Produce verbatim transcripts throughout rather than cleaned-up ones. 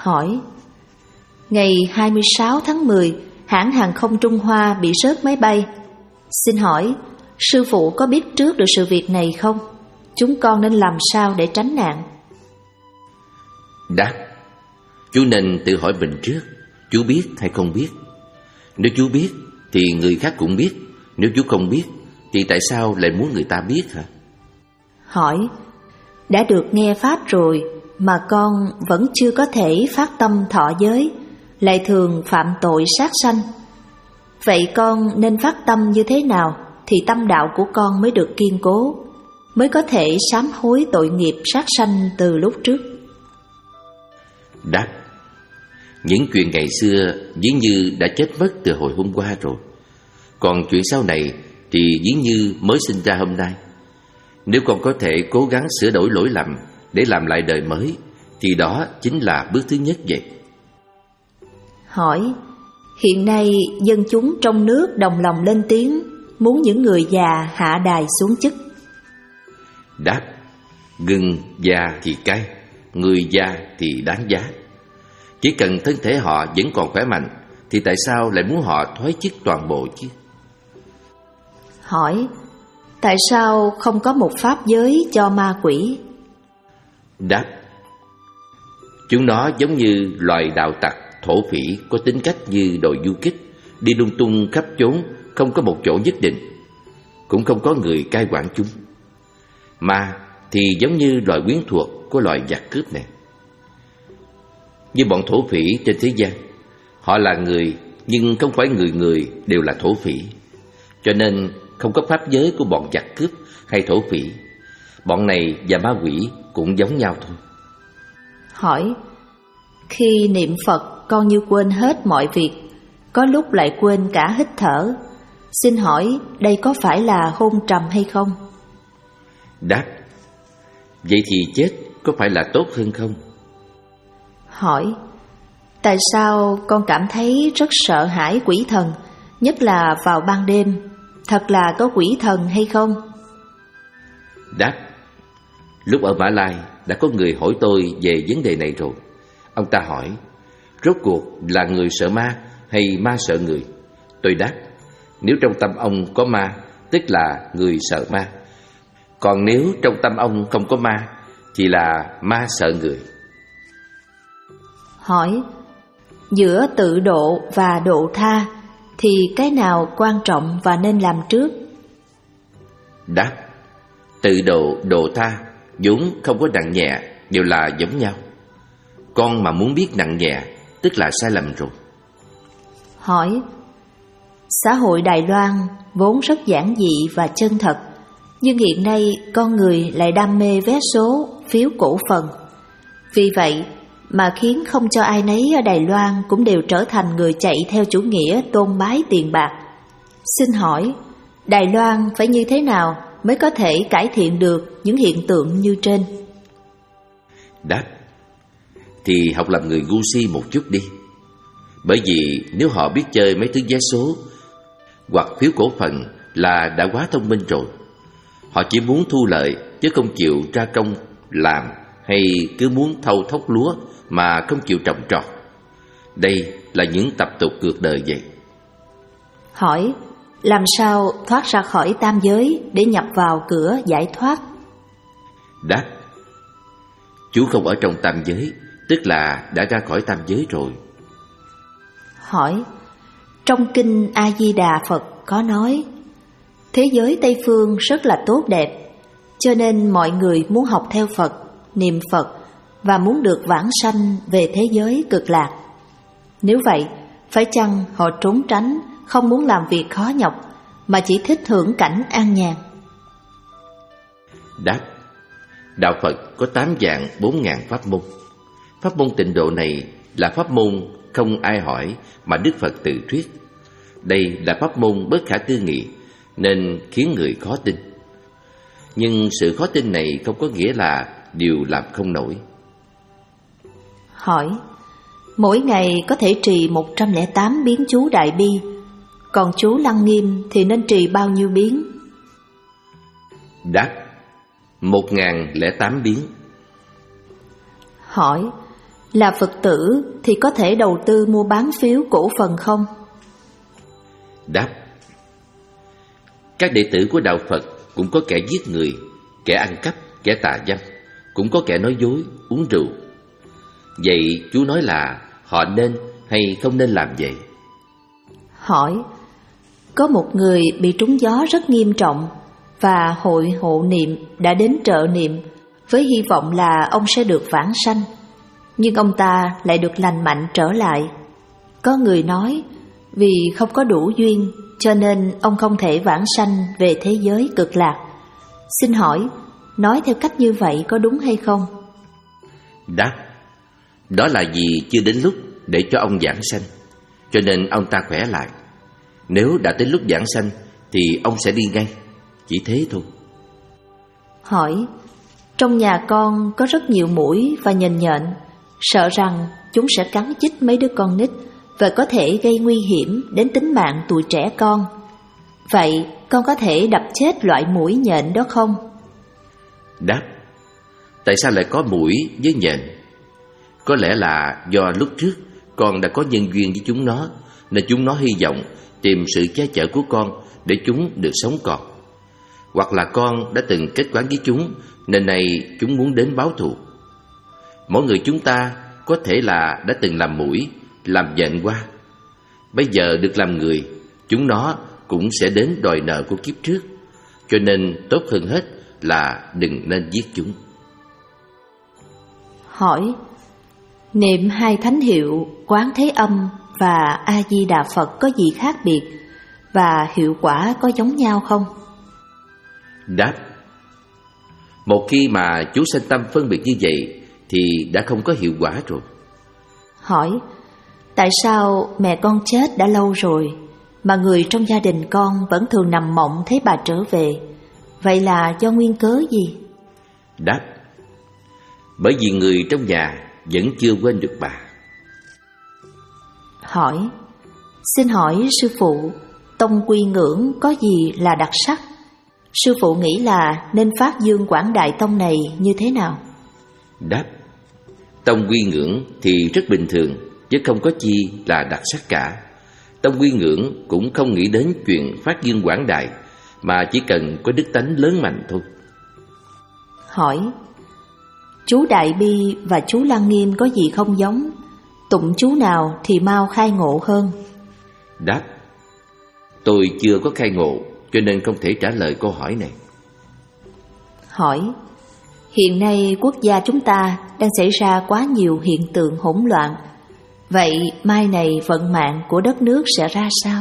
Hỏi: Ngày hai mươi sáu tháng mười, hãng hàng không Trung Hoa bị rớt máy bay. Xin hỏi, sư phụ có biết trước được sự việc này không? Chúng con nên làm sao để tránh nạn? Đáp: Chú nên tự hỏi mình trước, chú biết hay không biết. Nếu chú biết thì người khác cũng biết. Nếu chú không biết thì tại sao lại muốn người ta biết hả? Hỏi: Đã được nghe Pháp rồi mà con vẫn chưa có thể phát tâm thọ giới, lại thường phạm tội sát sanh. Vậy con nên phát tâm như thế nào thì tâm đạo của con mới được kiên cố, mới có thể sám hối tội nghiệp sát sanh từ lúc trước? Đáp: Những chuyện ngày xưa dĩ như đã chết mất từ hồi hôm qua rồi. Còn chuyện sau này thì dĩ như mới sinh ra hôm nay. Nếu con có thể cố gắng sửa đổi lỗi lầm để làm lại đời mới, thì đó chính là bước thứ nhất vậy. Hỏi: Hiện nay dân chúng trong nước đồng lòng lên tiếng, muốn những người già hạ đài xuống chức. Đáp: Gừng già thì cay, người già thì đáng giá. Chỉ cần thân thể họ vẫn còn khỏe mạnh thì tại sao lại muốn họ thoái chức toàn bộ chứ? Hỏi: Tại sao không có một pháp giới cho ma quỷ? Đáp: Chúng nó giống như loài đạo tặc, thổ phỉ, có tính cách như đội du kích, đi lung tung khắp chốn, không có một chỗ nhất định, cũng không có người cai quản chúng. Ma thì giống như loài quyến thuộc của loài giặc cướp này. Như bọn thổ phỉ trên thế gian, họ là người nhưng không phải người người đều là thổ phỉ, cho nên không có pháp giới của bọn giặc cướp hay thổ phỉ. Bọn này và ma quỷ cũng giống nhau thôi. Hỏi: Khi niệm Phật con như quên hết mọi việc, có lúc lại quên cả hít thở. Xin hỏi đây có phải là hôn trầm hay không? Đáp: Vậy thì chết có phải là tốt hơn không? Hỏi: Tại sao con cảm thấy rất sợ hãi quỷ thần, nhất là vào ban đêm? Thật là có quỷ thần hay không? Đáp: Lúc ở Mã Lai đã có người hỏi tôi về vấn đề này rồi. Ông ta hỏi: Rốt cuộc là người sợ ma hay ma sợ người? Tôi đáp: Nếu trong tâm ông có ma, tức là người sợ ma. Còn nếu trong tâm ông không có ma, thì là ma sợ người. Hỏi: Giữa tự độ và độ tha thì cái nào quan trọng và nên làm trước? Đáp: Tự độ, độ tha vốn không có nặng nhẹ, đều là giống nhau. Con mà muốn biết nặng nhẹ, tức là sai lầm rồi. Hỏi: Xã hội Đài Loan vốn rất giản dị và chân thật, nhưng hiện nay con người lại đam mê vé số, phiếu cổ phần. Vì vậy mà khiến không cho ai nấy ở Đài Loan cũng đều trở thành người chạy theo chủ nghĩa tôn bái tiền bạc. Xin hỏi, Đài Loan phải như thế nào mới có thể cải thiện được những hiện tượng như trên? Đáp: Thì học làm người ngu si một chút đi. Bởi vì nếu họ biết chơi mấy thứ vé số hoặc phiếu cổ phần là đã quá thông minh rồi. Họ chỉ muốn thu lợi chứ không chịu ra công làm, hay cứ muốn thâu thóc lúa mà không chịu trồng trọt. Đây là những tập tục cuộc đời vậy. Hỏi: Làm sao thoát ra khỏi tam giới để nhập vào cửa giải thoát? Đáp: Chú không ở trong tam giới, tức là đã ra khỏi tam giới rồi. Hỏi: Trong kinh A Di Đà Phật có nói thế giới Tây phương rất là tốt đẹp, cho nên mọi người muốn học theo Phật, niệm Phật và muốn được vãng sanh về thế giới cực lạc. Nếu vậy, phải chăng họ trốn tránh, không muốn làm việc khó nhọc mà chỉ thích hưởng cảnh an nhàn? Đáp: Đạo Phật có tám vạn bốn ngàn pháp môn. Pháp môn tịnh độ này là pháp môn không ai hỏi mà Đức Phật tự thuyết. Đây là pháp môn bất khả tư nghị nên khiến người khó tin. Nhưng sự khó tin này không có nghĩa là điều làm không nổi. Hỏi: Mỗi ngày có thể trì một trăm lẻ tám biến chú Đại Bi, còn chú Lăng Nghiêm thì nên trì bao nhiêu biến? Đáp: Một ngàn lẻ tám biến. Hỏi: Là Phật tử thì có thể đầu tư mua bán phiếu cổ phần không? Đáp: các đệ tử của đạo Phật cũng có kẻ giết người, kẻ ăn cắp, kẻ tà dâm, cũng có kẻ nói dối, uống rượu. Vậy chú nói là họ nên hay không nên làm vậy? Hỏi: có một người bị trúng gió rất nghiêm trọng và hội hộ niệm đã đến trợ niệm với hy vọng là ông sẽ được vãng sanh, nhưng ông ta lại được lành mạnh trở lại. Có người nói vì không có đủ duyên cho nên ông không thể vãng sanh về thế giới cực lạc. Xin hỏi, nói theo cách như vậy có đúng hay không? Đáp: đó là vì chưa đến lúc để cho ông vãng sanh, cho nên ông ta khỏe lại. Nếu đã tới lúc vãng sanh thì ông sẽ đi ngay, chỉ thế thôi. Hỏi: trong nhà con có rất nhiều muỗi và nhện nhện, sợ rằng chúng sẽ cắn chích mấy đứa con nít và có thể gây nguy hiểm đến tính mạng tụi trẻ con. Vậy con có thể đập chết loại muỗi nhện đó không? Đáp: tại sao lại có muỗi với nhện? Có lẽ là do lúc trước con đã có nhân duyên với chúng nó, nên chúng nó hy vọng tìm sự che chở của con để chúng được sống còn. Hoặc là con đã từng kết oán với chúng, nên nay chúng muốn đến báo thù. Mỗi người chúng ta có thể là đã từng làm muỗi, làm nhện qua. Bây giờ được làm người, chúng nó cũng sẽ đến đòi nợ của kiếp trước. Cho nên tốt hơn hết là đừng nên giết chúng. Hỏi: niệm hai thánh hiệu Quán Thế Âm và A Di Đà Phật có gì khác biệt và hiệu quả có giống nhau không? Đáp: một khi mà chú sanh tâm phân biệt như vậy thì đã không có hiệu quả rồi. Hỏi: tại sao mẹ con chết đã lâu rồi mà người trong gia đình con vẫn thường nằm mộng thấy bà trở về? Vậy là do nguyên cớ gì? Đáp: bởi vì người trong nhà vẫn chưa quên được bà. Hỏi: xin hỏi sư phụ, tông quy ngưỡng có gì là đặc sắc? Sư phụ nghĩ là nên phát dương Quảng Đại Tông này như thế nào? Đáp: tông quy ngưỡng thì rất bình thường, chứ không có chi là đặc sắc cả. Tông quy ngưỡng cũng không nghĩ đến chuyện phát dương quảng đại, mà chỉ cần có đức tánh lớn mạnh thôi. Hỏi: chú Đại Bi và chú Lăng Nghiêm có gì không giống? Tụng chú nào thì mau khai ngộ hơn? Đáp: tôi chưa có khai ngộ, cho nên không thể trả lời câu hỏi này. Hỏi: hiện nay quốc gia chúng ta đang xảy ra quá nhiều hiện tượng hỗn loạn. Vậy mai này vận mạng của đất nước sẽ ra sao?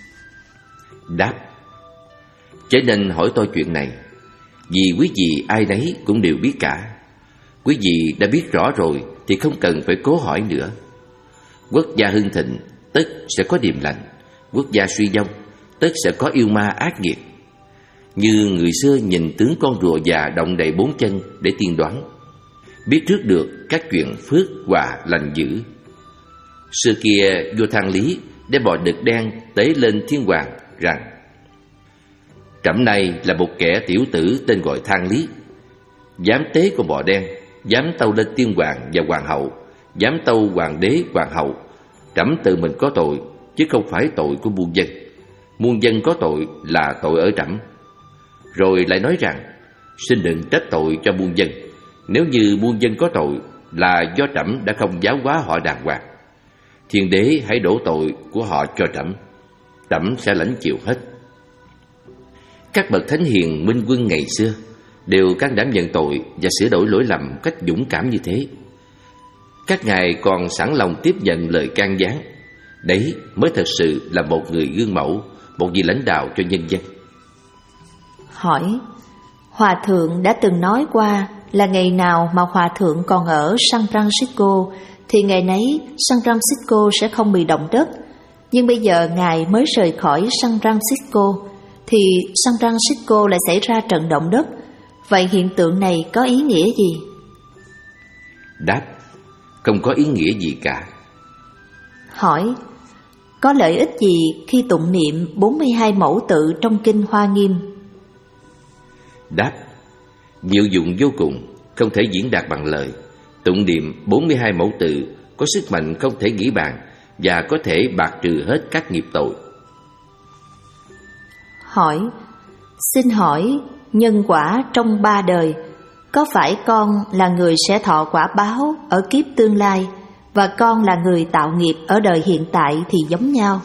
Đáp: chớ nên hỏi tôi chuyện này, vì quý vị ai nấy cũng đều biết cả. Quý vị đã biết rõ rồi thì không cần phải cố hỏi nữa. Quốc gia hưng thịnh tất sẽ có điềm lành, quốc gia suy vong tất sẽ có yêu ma ác nghiệt. Như người xưa nhìn tướng con rùa già động đậy bốn chân để tiên đoán, biết trước được các chuyện phước hòa lành dữ. Xưa kia vua Thang Lý đem bò đực đen tế lên thiên hoàng rằng: trẫm này là một kẻ tiểu tử tên gọi Thang Lý, dám tế con bò đen, dám tâu lên tiên hoàng và hoàng hậu, dám tâu hoàng đế hoàng hậu. Trẫm tự mình có tội, chứ không phải tội của muôn dân. Muôn dân có tội là tội ở trẫm. Rồi lại nói rằng: xin đừng trách tội cho muôn dân. Nếu như muôn dân có tội là do trẫm đã không giáo hóa họ đàng hoàng. Thiên đế hãy đổ tội của họ cho trẫm, trẫm sẽ lãnh chịu hết. Các bậc thánh hiền minh quân ngày xưa đều can đảm nhận tội và sửa đổi lỗi lầm một cách dũng cảm như thế. Các ngài còn sẵn lòng tiếp nhận lời can gián. Đấy mới thật sự là một người gương mẫu, một vị lãnh đạo cho nhân dân. Hỏi: Hòa thượng đã từng nói qua là ngày nào mà Hòa thượng còn ở San Francisco thì ngày nấy San Francisco sẽ không bị động đất. Nhưng bây giờ ngài mới rời khỏi San Francisco thì San Francisco lại xảy ra trận động đất. Vậy hiện tượng này có ý nghĩa gì? Đáp: không có ý nghĩa gì cả. Hỏi: có lợi ích gì khi tụng niệm bốn mươi hai mẫu tự trong kinh Hoa Nghiêm? Đáp: diệu dụng vô cùng, không thể diễn đạt bằng lời. Tụng niệm bốn mươi hai mẫu tự có sức mạnh không thể nghĩ bàn và có thể bạc trừ hết các nghiệp tội. Hỏi: xin hỏi, nhân quả trong ba đời, có phải con là người sẽ thọ quả báo ở kiếp tương lai và con là người tạo nghiệp ở đời hiện tại thì giống nhau?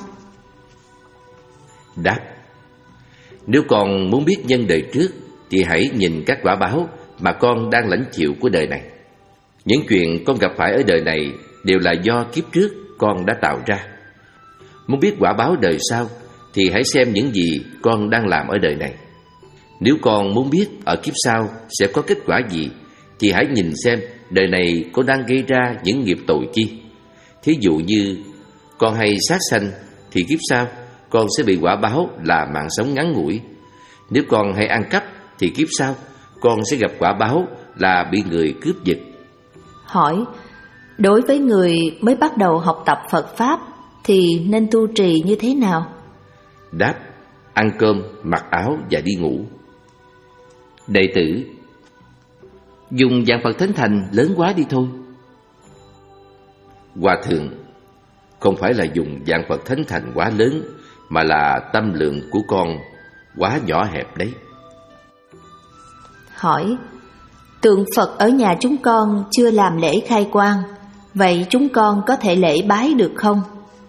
Đáp: nếu con muốn biết nhân đời trước thì hãy nhìn các quả báo mà con đang lãnh chịu của đời này. Những chuyện con gặp phải ở đời này đều là do kiếp trước con đã tạo ra. Muốn biết quả báo đời sau thì hãy xem những gì con đang làm ở đời này. Nếu con muốn biết ở kiếp sau sẽ có kết quả gì thì hãy nhìn xem đời này con đang gây ra những nghiệp tội chi. Thí dụ như con hay sát sanh thì kiếp sau con sẽ bị quả báo là mạng sống ngắn ngủi. Nếu con hay ăn cắp thì kiếp sau con sẽ gặp quả báo là bị người cướp giật. Hỏi: đối với người mới bắt đầu học tập Phật Pháp thì nên tu trì như thế nào? Đáp: ăn cơm, mặc áo và đi ngủ. Đệ tử: dùng vạn Phật Thánh Thành lớn quá đi thôi. Hòa thượng: không phải là dùng vạn Phật Thánh Thành quá lớn, mà là tâm lượng của con quá nhỏ hẹp đấy. Hỏi: tượng Phật ở nhà chúng con chưa làm lễ khai quang, vậy chúng con có thể lễ bái được không?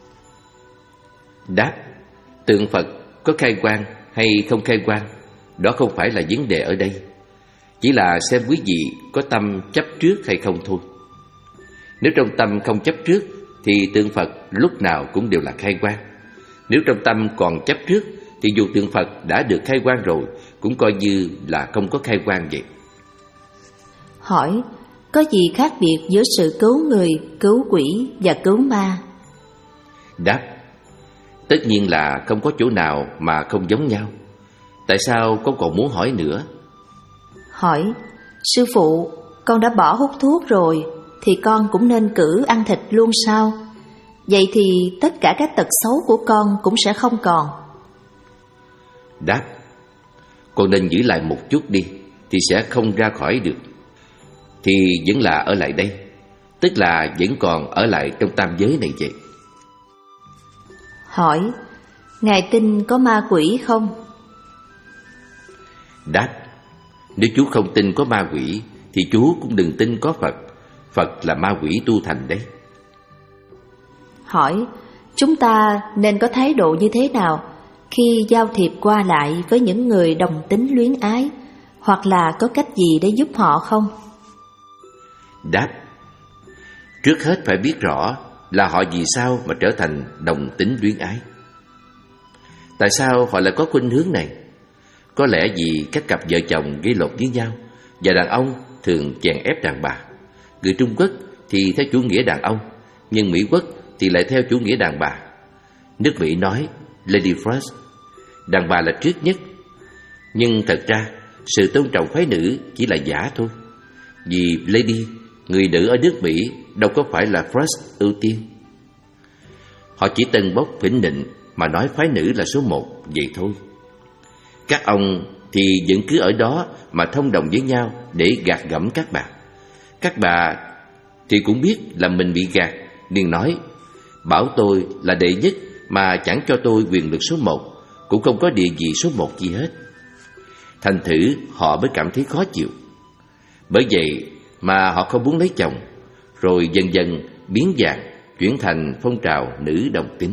Đáp: tượng Phật có khai quang hay không khai quang, đó không phải là vấn đề ở đây. Chỉ là xem quý vị có tâm chấp trước hay không thôi. Nếu trong tâm không chấp trước thì tượng Phật lúc nào cũng đều là khai quang. Nếu trong tâm còn chấp trước thì dù tượng Phật đã được khai quang rồi cũng coi như là không có khai quang vậy. Hỏi: có gì khác biệt giữa sự cứu người, cứu quỷ và cứu ma? Đáp: tất nhiên là không có chỗ nào mà không giống nhau. Tại sao con còn muốn hỏi nữa? Hỏi: sư phụ, con đã bỏ hút thuốc rồi thì con cũng nên cử ăn thịt luôn sao? Vậy thì tất cả các tật xấu của con cũng sẽ không còn. Đáp: con nên giữ lại một chút đi thì sẽ không ra khỏi được. Thì vẫn là ở lại đây, tức là vẫn còn ở lại trong tam giới này vậy. Hỏi: ngài tin có ma quỷ không? Đáp: nếu chú không tin có ma quỷ thì chú cũng đừng tin có Phật. Phật là ma quỷ tu thành đấy. Hỏi: chúng ta nên có thái độ như thế nào khi giao thiệp qua lại với những người đồng tính luyến ái, hoặc là có cách gì để giúp họ không? Đáp: trước hết phải biết rõ là họ vì sao mà trở thành đồng tính luyến ái. Tại sao họ lại có khuynh hướng này? Có lẽ vì các cặp vợ chồng gây lộn với nhau, và đàn ông thường chèn ép đàn bà. Người Trung Quốc thì theo chủ nghĩa đàn ông, nhưng Mỹ Quốc thì lại theo chủ nghĩa đàn bà. Nước Mỹ nói Lady first, đàn bà là trước nhất. Nhưng thật ra sự tôn trọng phái nữ chỉ là giả thôi. Vì Lady, người nữ ở nước Mỹ, đâu có phải là first ưu tiên. Họ chỉ tân bốc phỉnh nịnh mà nói phái nữ là số một, vậy thôi. Các ông thì vẫn cứ ở đó mà thông đồng với nhau để gạt gẫm các bà. Các bà thì cũng biết là mình bị gạt, liền nói bảo tôi là đệ nhất mà chẳng cho tôi quyền lực số một, cũng không có địa vị số một gì hết. Thành thử họ mới cảm thấy khó chịu. Bởi vậy mà họ không muốn lấy chồng, rồi dần dần biến dạng, chuyển thành phong trào nữ đồng tính.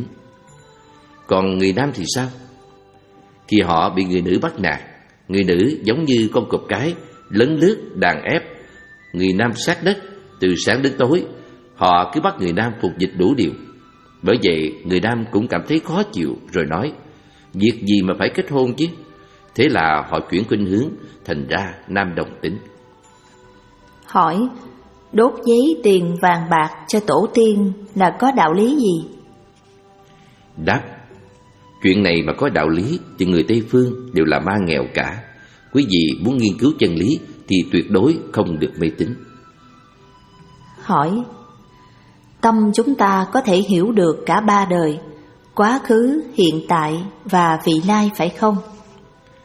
Còn người nam thì sao? Thì họ bị người nữ bắt nạt. Người nữ giống như con cọp cái lấn lướt đàn ép người nam sát đất từ sáng đến tối. Họ cứ bắt người nam phục dịch đủ điều. Bởi vậy người nam cũng cảm thấy khó chịu, rồi nói việc gì mà phải kết hôn chứ. Thế là họ chuyển khuynh hướng, thành ra nam đồng tính. Hỏi: đốt giấy tiền vàng bạc cho tổ tiên là có đạo lý gì? Đáp: chuyện này mà có đạo lý thì người Tây Phương đều là ma nghèo cả. Quý vị muốn nghiên cứu chân lý thì tuyệt đối không được mê tín. Hỏi: tâm chúng ta có thể hiểu được cả ba đời, quá khứ, hiện tại và vị lai phải không?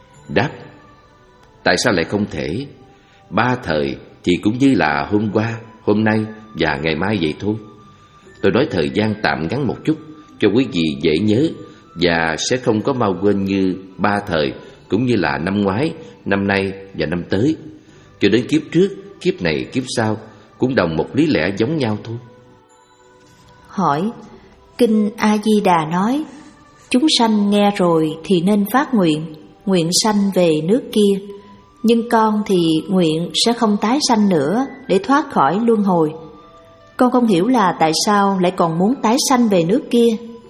Đáp: tại sao lại không thể? Ba thời thì cũng như là hôm qua, hôm nay và ngày mai vậy thôi. Tôi nói thời gian tạm ngắn một chút cho quý vị dễ nhớ, và sẽ không có mau quên như ba thời, cũng như là năm ngoái, năm nay và năm tới. Cho đến kiếp trước, kiếp này, kiếp sau cũng đồng một lý lẽ giống nhau thôi. Hỏi, Kinh A-di-đà nói, chúng sanh nghe rồi thì nên phát nguyện, nguyện sanh về nước kia. Nhưng con thì nguyện sẽ không tái sanh nữa để thoát khỏi luân hồi. Con không hiểu là tại sao lại còn muốn tái sanh về nước kia.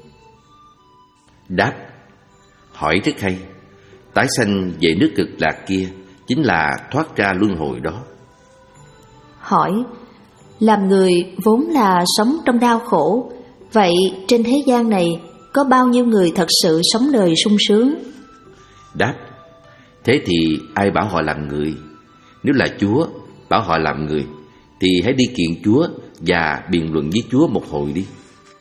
Đáp, hỏi rất hay. Tái sanh về nước cực lạc kia chính là thoát ra luân hồi đó. Hỏi, làm người vốn là sống trong đau khổ, vậy trên thế gian này có bao nhiêu người thật sự sống đời sung sướng? Đáp, thế thì ai bảo họ làm người? Nếu là Chúa bảo họ làm người thì hãy đi kiện Chúa và biện luận với Chúa một hồi đi.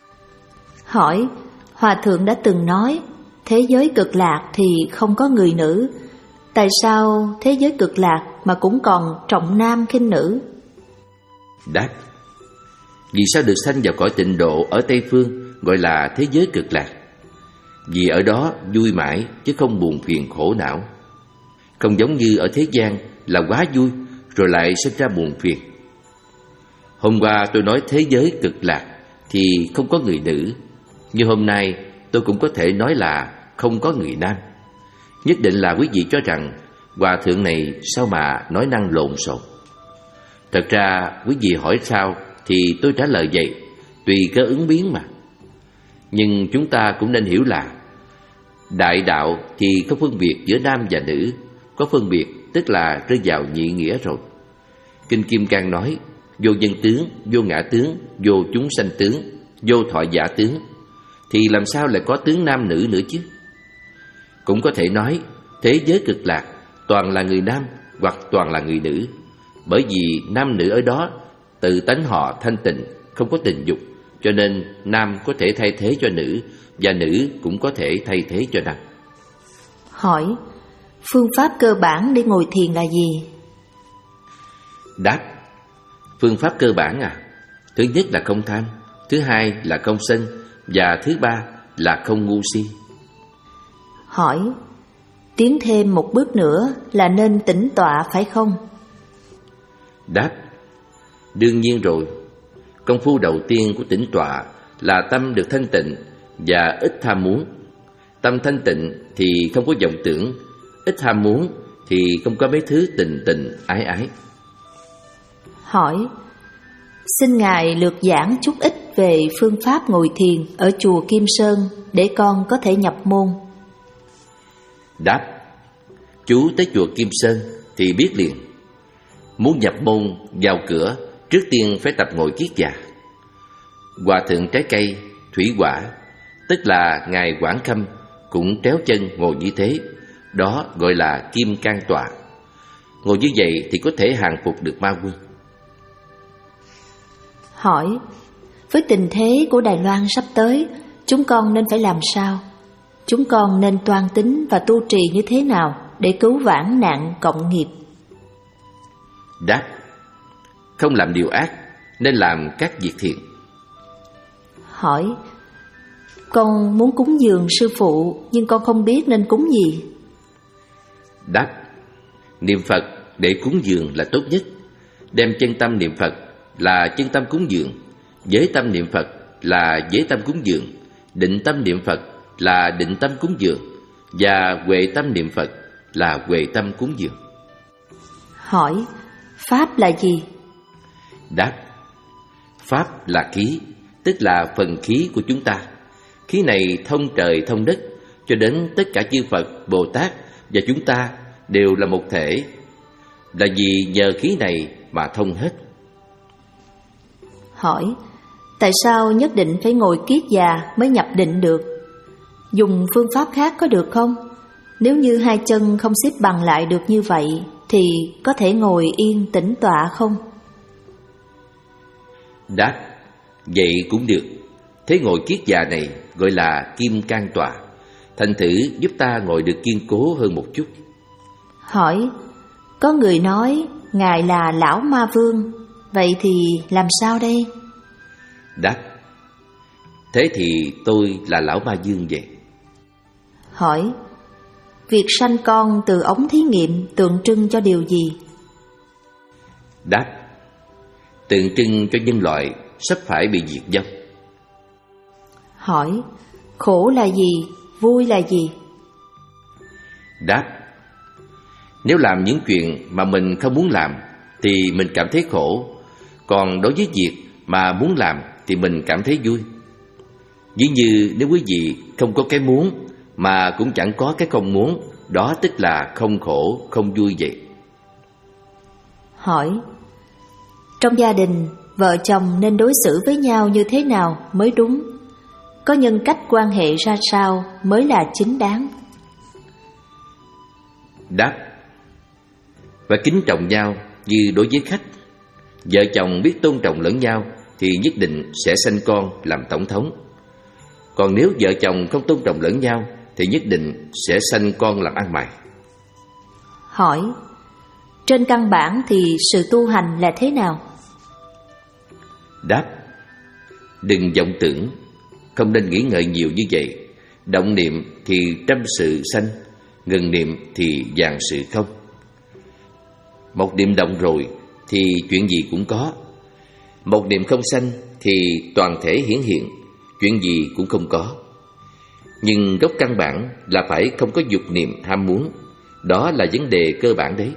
Hỏi, Hòa thượng đã từng nói thế giới cực lạc thì không có người nữ, tại sao thế giới cực lạc mà cũng còn trọng nam khinh nữ? Đáp, vì sao được sanh vào cõi tịnh độ ở Tây Phương gọi là thế giới cực lạc? Vì ở đó vui mãi chứ không buồn phiền khổ não. Không giống như ở thế gian là quá vui rồi lại sinh ra buồn phiền. Hôm qua tôi nói thế giới cực lạc thì không có người nữ, như hôm nay tôi cũng có thể nói là không có người nam. Nhất định là quý vị cho rằng Hòa thượng này sao mà nói năng lộn xộn. Thật ra quý vị hỏi sao thì tôi trả lời vậy, tùy cơ ứng biến mà. Nhưng chúng ta cũng nên hiểu là đại đạo thì có phân biệt giữa nam và nữ. Có phân biệt tức là rơi vào nhị nghĩa rồi. Kinh Kim Cang nói vô nhân tướng, vô ngã tướng, vô chúng sanh tướng, vô thọ giả tướng, thì làm sao lại có tướng nam nữ nữa chứ? Cũng có thể nói thế giới cực lạc toàn là người nam hoặc toàn là người nữ, bởi vì nam nữ ở đó tự tánh họ thanh tịnh, không có tình dục, cho nên nam có thể thay thế cho nữ và nữ cũng có thể thay thế cho nam. Hỏi, phương pháp cơ bản để ngồi thiền là gì? Đáp, phương pháp cơ bản à, thứ nhất là không tham, thứ hai là không sân, và thứ ba là không ngu si. Hỏi, tiến thêm một bước nữa là nên tĩnh tọa phải không? Đáp, đương nhiên rồi. Công phu đầu tiên của tĩnh tọa là tâm được thanh tịnh và ít tham muốn. Tâm thanh tịnh thì không có vọng tưởng, ít ham muốn thì không có mấy thứ tình tình ái ái. Hỏi, xin Ngài lược giảng chút ít về phương pháp ngồi thiền ở chùa Kim Sơn để con có thể nhập môn. Đáp, chú tới chùa Kim Sơn thì biết liền. Muốn nhập môn vào cửa, trước tiên phải tập ngồi kiết già. Hòa thượng trái cây, thủy quả, tức là Ngài Quảng Khâm cũng tréo chân ngồi như thế, đó gọi là kim cang tọa. Ngồi như vậy thì có thể hàng phục được ma quân. Hỏi, với tình thế của Đài Loan sắp tới, chúng con nên phải làm sao? Chúng con nên toan tính và tu trì như thế nào để cứu vãn nạn cộng nghiệp? Đáp, không làm điều ác, nên làm các việc thiện. Hỏi, con muốn cúng dường sư phụ nhưng con không biết nên cúng gì. Đáp, niệm Phật để cúng dường là tốt nhất. Đem chân tâm niệm Phật là chân tâm cúng dường, giới tâm niệm Phật là giới tâm cúng dường, định tâm niệm Phật là định tâm cúng dường, và huệ tâm niệm Phật là huệ tâm cúng dường. Hỏi, pháp là gì? Đáp, pháp là khí, tức là phần khí của chúng ta. Khí này thông trời thông đất, cho đến tất cả chư Phật, Bồ Tát và chúng ta đều là một thể. Là vì nhờ khí này mà thông hết. Hỏi, tại sao nhất định phải ngồi kiết già mới nhập định được? Dùng phương pháp khác có được không? Nếu như hai chân không xếp bằng lại được như vậy thì có thể ngồi yên tĩnh tọa không? Đáp, vậy cũng được. Thế ngồi kiết già này gọi là kim cang tọa, thành thử giúp ta ngồi được kiên cố hơn một chút. Hỏi, có người nói Ngài là Lão Ma Vương, Vậy thì làm sao đây? Đáp: thế thì tôi là lão ma dương vậy. Hỏi: việc sanh con từ ống thí nghiệm tượng trưng cho điều gì? Đáp: tượng trưng cho nhân loại sắp phải bị diệt vong. Hỏi: khổ là gì, vui là gì? Đáp: nếu làm những chuyện mà mình không muốn làm thì mình cảm thấy khổ, còn đối với việc mà muốn làm thì mình cảm thấy vui. Ví như nếu quý vị không có cái muốn mà cũng chẳng có cái không muốn, đó tức là không khổ, không vui vậy. Hỏi: trong gia đình, vợ chồng nên đối xử với nhau như thế nào mới đúng? Có nhân cách quan hệ ra sao mới là chính đáng? Đáp: và kính trọng nhau như đối với khách. Vợ chồng biết tôn trọng lẫn nhau thì nhất định sẽ sanh con làm tổng thống. Còn nếu vợ chồng không tôn trọng lẫn nhau thì nhất định sẽ sanh con làm ăn mày. Hỏi: trên căn bản thì sự tu hành là thế nào? Đáp: đừng vọng tưởng, không nên nghĩ ngợi nhiều như vậy. Động niệm thì trăm sự sanh, ngừng niệm thì vạn sự không. Một niệm động rồi thì chuyện gì cũng có. Một niệm không sanh thì toàn thể hiển hiện, chuyện gì cũng không có. Nhưng gốc căn bản là phải không có dục niệm ham muốn. Đó là vấn đề cơ bản đấy.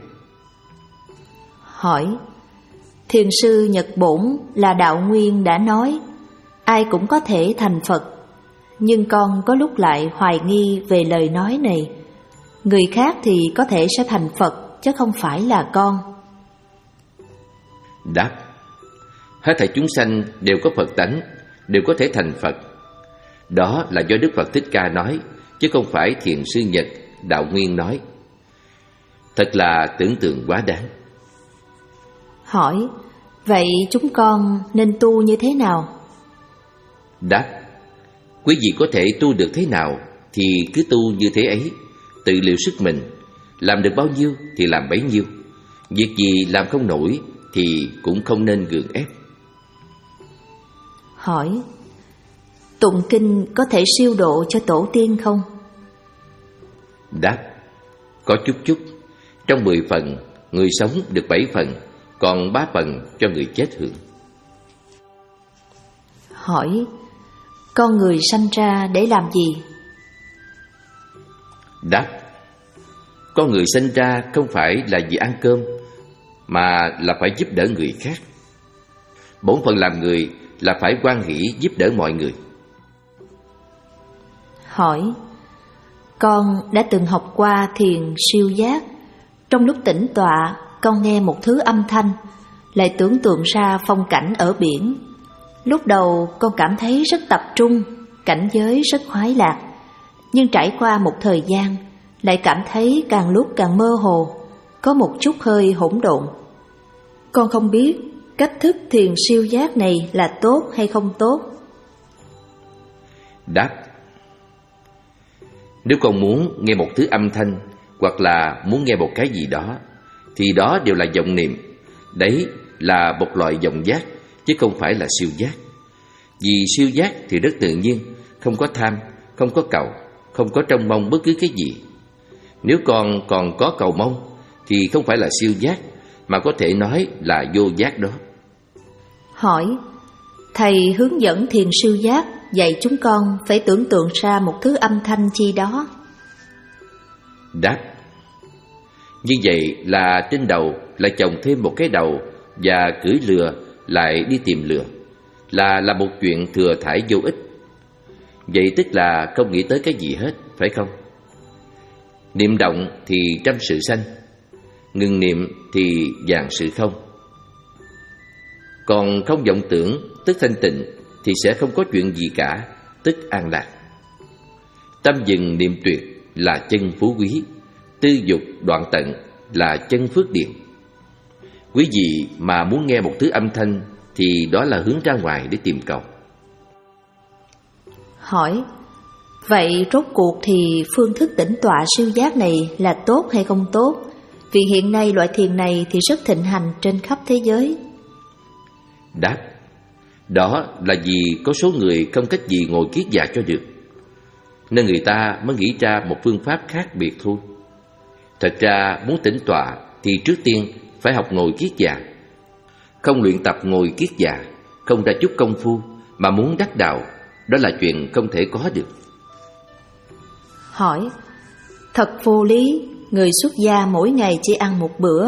Hỏi: thiền sư Nhật Bổn là đạo nguyên đã nói ai cũng có thể thành Phật, nhưng con có lúc lại hoài nghi về lời nói này. Người khác thì có thể sẽ thành Phật chứ không phải là con. Đáp: hết thảy chúng sanh đều có Phật tánh, đều có thể thành Phật. Đó là do Đức Phật Thích Ca nói, chứ không phải thiền sư Nhật đạo nguyên nói. Thật là tưởng tượng quá đáng. Hỏi: vậy chúng con nên tu như thế nào? Đáp: quý vị có thể tu được thế nào thì cứ tu như thế ấy, tự liệu sức mình. Làm được bao nhiêu thì làm bấy nhiêu. Việc gì làm không nổi thì cũng không nên gượng ép. Hỏi: tụng kinh có thể siêu độ cho tổ tiên không? Đáp: có chút chút. Trong mười phần, người sống được bảy phần, còn ba phần cho người chết hưởng. Hỏi: con người sanh ra để làm gì? Đáp: con người sinh ra không phải là vì ăn cơm, mà là phải giúp đỡ người khác. Bổn phận làm người là phải hoan hỷ giúp đỡ mọi người. Hỏi: con đã từng học qua thiền siêu giác. Trong lúc tĩnh tọa, con nghe một thứ âm thanh, lại tưởng tượng ra phong cảnh ở biển. Lúc đầu con cảm thấy rất tập trung, cảnh giới rất khoái lạc. Nhưng trải qua một thời gian, lại cảm thấy càng lúc càng mơ hồ, có một chút hơi hỗn độn. Con không biết cách thức thiền siêu giác này là tốt hay không tốt. Đáp: nếu con muốn nghe một thứ âm thanh, hoặc là muốn nghe một cái gì đó, thì đó đều là vọng niệm. Đấy là một loại vọng giác, chứ không phải là siêu giác. Vì siêu giác thì rất tự nhiên, không có tham, không có cầu, không có trông mong bất cứ cái gì. Nếu con còn có cầu mong thì không phải là siêu giác, mà có thể nói là vô giác đó. Hỏi: thầy hướng dẫn thiền siêu giác dạy chúng con phải tưởng tượng ra một thứ âm thanh chi đó. Đáp: như vậy là trên đầu lại chồng thêm một cái đầu, và cưỡi lừa lại đi tìm lừa, là là một chuyện thừa thải vô ích. Vậy tức là không nghĩ tới cái gì hết, phải không? Niệm động thì trăm sự sanh, ngừng niệm thì vạn sự không. Còn không vọng tưởng tức thanh tịnh thì sẽ không có chuyện gì cả, tức an lạc. Tâm dừng niệm tuyệt là chân phú quý, tư dục đoạn tận là chân phước điền. Quý vị mà muốn nghe một thứ âm thanh thì đó là hướng ra ngoài để tìm cầu. Hỏi: vậy rốt cuộc thì phương thức tĩnh tọa siêu giác này là tốt hay không tốt? Vì hiện nay loại thiền này thì rất thịnh hành trên khắp thế giới. Đáp: đó là vì có số người không cách gì ngồi kiết già cho được, nên người ta mới nghĩ ra một phương pháp khác biệt thôi. Thật ra muốn tĩnh tọa thì trước tiên phải học ngồi kiết già. Không luyện tập ngồi kiết già, không ra chút công phu mà muốn đắc đạo, đó là chuyện không thể có được. Hỏi: thật vô lý, người xuất gia mỗi ngày chỉ ăn một bữa.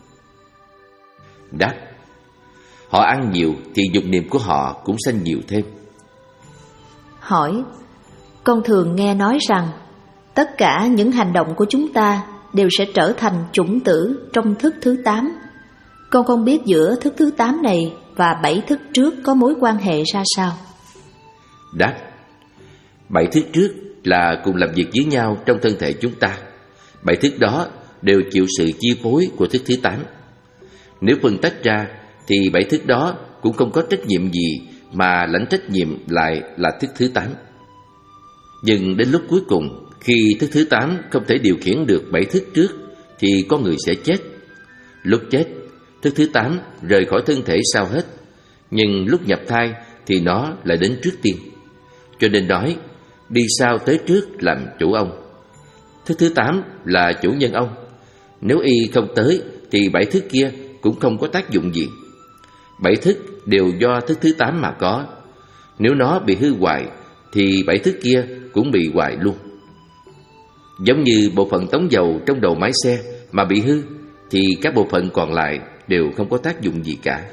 Đáp: họ ăn nhiều thì dục niệm của họ cũng sanh nhiều thêm. Hỏi: con thường nghe nói rằng tất cả những hành động của chúng ta đều sẽ trở thành chủng tử trong thức thứ tám. Con không biết giữa thức thứ tám này và bảy thức trước có mối quan hệ ra sao? Đáp: bảy thức trước là cùng làm việc với nhau trong thân thể chúng ta. Bảy thức đó đều chịu sự chi phối của thức thứ tám. Nếu phân tách ra thì bảy thức đó cũng không có trách nhiệm gì, mà lãnh trách nhiệm lại là thức thứ tám. Nhưng đến lúc cuối cùng, khi thức thứ tám không thể điều khiển được bảy thức trước thì con người sẽ chết. Lúc chết, thức thứ tám rời khỏi thân thể sao hết, nhưng lúc nhập thai thì nó lại đến trước tiên. Cho nên nói, đi sau tới trước làm chủ ông. Thức thứ tám là chủ nhân ông. Nếu y không tới thì bảy thức kia cũng không có tác dụng gì. Bảy thức đều do thức thứ tám mà có. Nếu nó bị hư hoại thì bảy thức kia cũng bị hoại luôn. Giống như bộ phận tống dầu trong đầu máy xe mà bị hư thì các bộ phận còn lại đều không có tác dụng gì cả.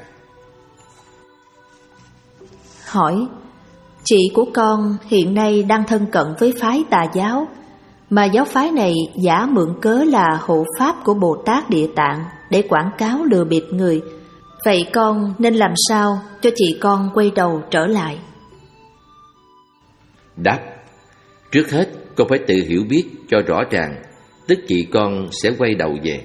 Hỏi: chị của con hiện nay đang thân cận với phái Tà giáo, mà giáo phái này giả mượn cớ là hộ pháp của Bồ Tát Địa Tạng để quảng cáo lừa bịp người. Vậy con nên làm sao cho chị con quay đầu trở lại? Đáp: trước hết con phải tự hiểu biết cho rõ ràng, tức chị con sẽ quay đầu về.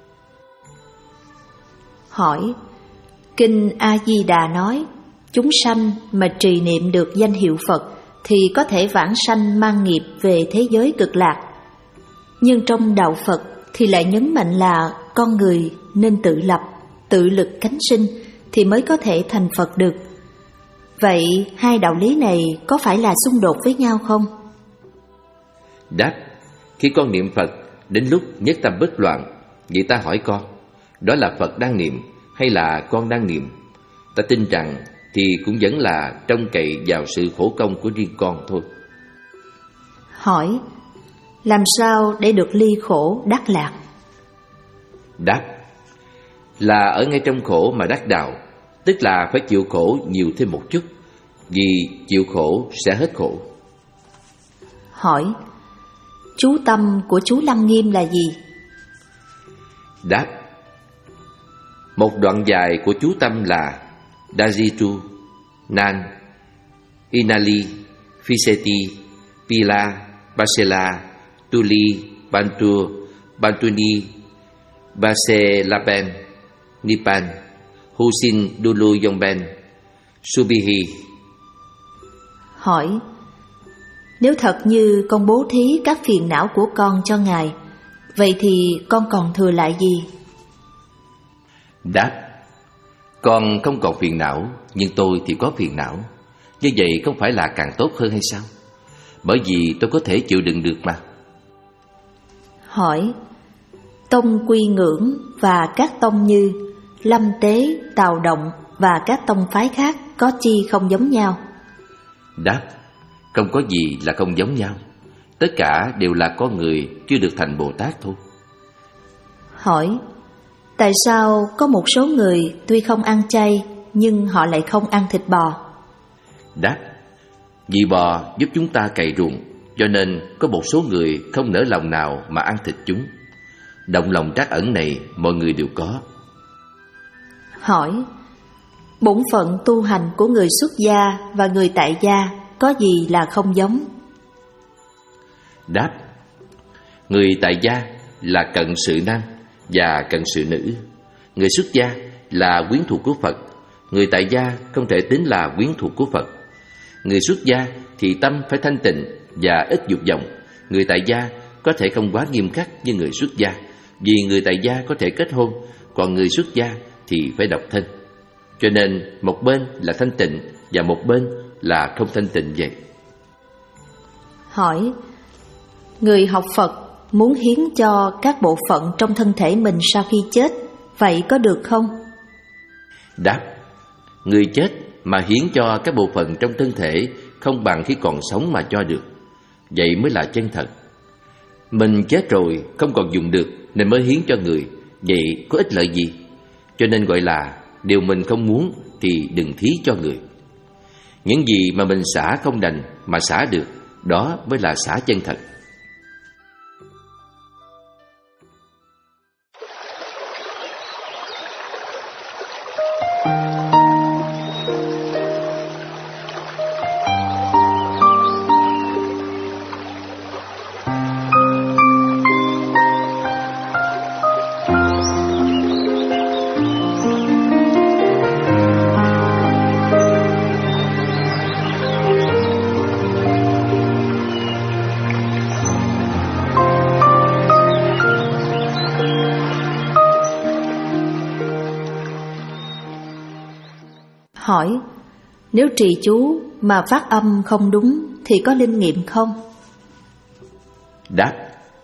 Hỏi: kinh A Di Đà nói chúng sanh mà trì niệm được danh hiệu Phật thì có thể vãng sanh mang nghiệp về thế giới cực lạc. Nhưng trong đạo Phật thì lại nhấn mạnh là con người nên tự lập, tự lực cánh sinh thì mới có thể thành Phật được. Vậy hai đạo lý này có phải là xung đột với nhau không? Đáp: khi con niệm Phật đến lúc nhất tâm bất loạn, vậy ta hỏi con, đó là Phật đang niệm hay là con đang niệm? Ta tin rằng thì cũng vẫn là trông cậy vào sự khổ công của riêng con thôi. Hỏi: làm sao để được ly khổ đắc lạc? Đáp: là ở ngay trong khổ mà đắc đạo, tức là phải chịu khổ nhiều thêm một chút, vì chịu khổ sẽ hết khổ. Hỏi: chú tâm của chú Lăng Nghiêm là gì? Đáp: một đoạn dài của chú tâm là Dajitu, Nan, Inali, Fiseti, Pila, Basela, Tuli, Bantu, Bantuni, Baselaben, Nipan, Husin Dulu Yongben, Subihi. Hỏi: nếu thật như con bố thí các phiền não của con cho Ngài, vậy thì con còn thừa lại gì? Đáp: con không còn phiền não, nhưng tôi thì có phiền não. Như vậy không phải là càng tốt hơn hay sao? Bởi vì tôi có thể chịu đựng được mà. Hỏi: tông quy ngưỡng và các tông như Lâm Tế, Tào Động và các tông phái khác có chi không giống nhau? Đáp: không có gì là không giống nhau. Tất cả đều là con người chưa được thành Bồ Tát thôi. Hỏi: tại sao có một số người tuy không ăn chay nhưng họ lại không ăn thịt bò? Đáp: vì bò giúp chúng ta cày ruộng, cho nên có một số người không nỡ lòng nào mà ăn thịt chúng. Động lòng trắc ẩn này mọi người đều có. Hỏi: bổn phận tu hành của người xuất gia và người tại gia có gì là không giống? Đáp: người tại gia là cận sự nam và cận sự nữ. Người xuất gia là quyến thuộc của Phật. Người tại gia không thể tính là quyến thuộc của Phật. Người xuất gia thì tâm phải thanh tịnh và ít dục vọng. Người tại gia có thể không quá nghiêm khắc như người xuất gia, vì người tại gia có thể kết hôn, còn người xuất gia thì phải độc thân. Cho nên một bên là thanh tịnh và một bên là không thanh tịnh vậy. Hỏi: người học Phật muốn hiến cho các bộ phận trong thân thể mình sau khi chết, vậy có được không? Đáp: người chết mà hiến cho các bộ phận trong thân thể không bằng khi còn sống mà cho được. Vậy mới là chân thật. Mình chết rồi không còn dùng được nên mới hiến cho người, vậy có ích lợi gì? Cho nên gọi là điều mình không muốn thì đừng thí cho người. Những gì mà mình xả không đành mà xả được, đó mới là xả chân thật. Hỏi: nếu trì chú mà phát âm không đúng thì có linh nghiệm không? Đáp: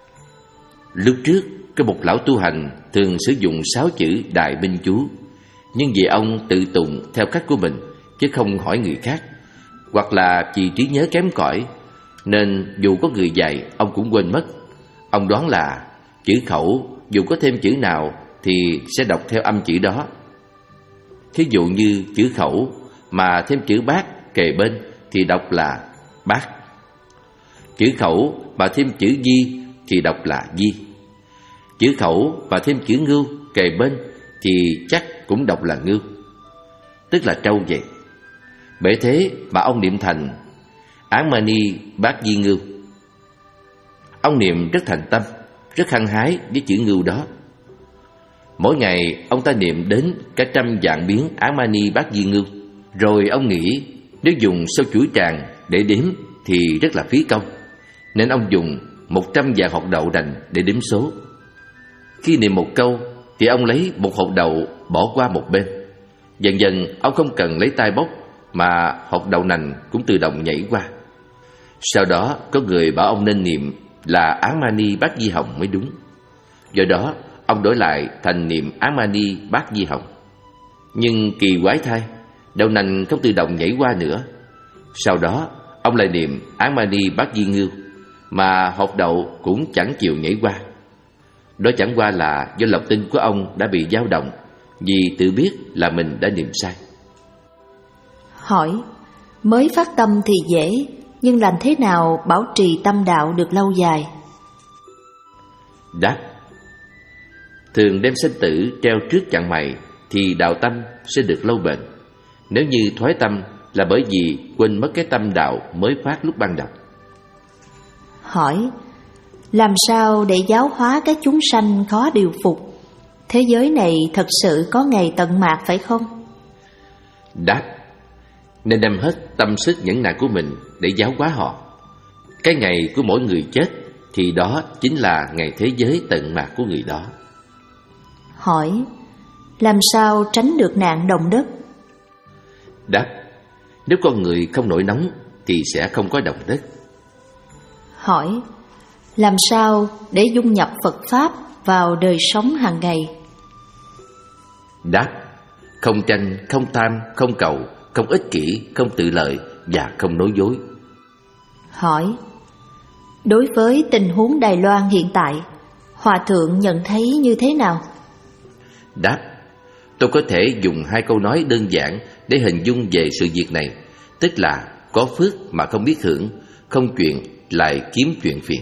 lúc trước có một lão tu hành thường sử dụng sáu chữ Đại Binh Chú, nhưng vì ông tự tụng theo cách của mình chứ không hỏi người khác, hoặc là vì trí nhớ kém cỏi nên dù có người dạy ông cũng quên mất. Ông đoán là chữ khẩu dù có thêm chữ nào thì sẽ đọc theo âm chữ đó. Thí dụ như chữ khẩu mà thêm chữ bát kề bên thì đọc là bát. Chữ khẩu mà thêm chữ di thì đọc là di. Chữ khẩu mà thêm chữ ngưu kề bên thì chắc cũng đọc là ngưu, tức là trâu vậy. Bởi thế mà ông niệm thành Án Mani Bát Di Ngưu. Ông niệm rất thành tâm, rất hăng hái với chữ ngưu đó. Mỗi ngày ông ta niệm đến cả trăm vạn biến Án Mani Bát Di Ngưu. Rồi ông nghĩ nếu dùng số chuỗi tràng để đếm thì rất là phí công, nên ông dùng một trăm vạn hột đậu nành để đếm số. Khi niệm một câu thì ông lấy một hột đậu bỏ qua một bên. Dần dần ông không cần lấy tay bốc mà hột đậu nành cũng tự động nhảy qua. Sau đó có người bảo ông nên niệm là Án Mani Bát Di Hồng mới đúng. Do đó ông đổi lại thành niệm Án Mani Bát Di Hồng. Nhưng kỳ quái thay, đậu nành không tự động nhảy qua nữa. Sau đó ông lại niệm Án Mani Bát Di Ngưu, mà hột đậu cũng chẳng chịu nhảy qua. Đó chẳng qua là do lòng tin của ông đã bị dao động, vì tự biết là mình đã niệm sai. Hỏi: mới phát tâm thì dễ, nhưng làm thế nào bảo trì tâm đạo được lâu dài? Đáp: thường đem sinh tử treo trước chặng mày thì đạo tâm sẽ được lâu bền. Nếu như thoái tâm là bởi vì quên mất cái tâm đạo mới phát lúc ban đầu. Hỏi: làm sao để giáo hóa các chúng sanh khó điều phục? Thế giới này thật sự có ngày tận mạt phải không? Đáp: nên đem hết tâm sức nhẫn nại của mình để giáo hóa họ. Cái ngày của mỗi người chết thì đó chính là ngày thế giới tận mạt của người đó. Hỏi: làm sao tránh được nạn động đất? Đáp: nếu con người không nổi nóng thì sẽ không có động đất. Hỏi: làm sao để dung nhập Phật Pháp vào đời sống hàng ngày? Đáp: không tranh, không tham, không cầu, không ích kỷ, không tự lợi và không nói dối. Hỏi: đối với tình huống Đài Loan hiện tại, Hòa Thượng nhận thấy như thế nào? Đáp: tôi có thể dùng hai câu nói đơn giản để hình dung về sự việc này, tức là có phước mà không biết hưởng, không chuyện lại kiếm chuyện phiền.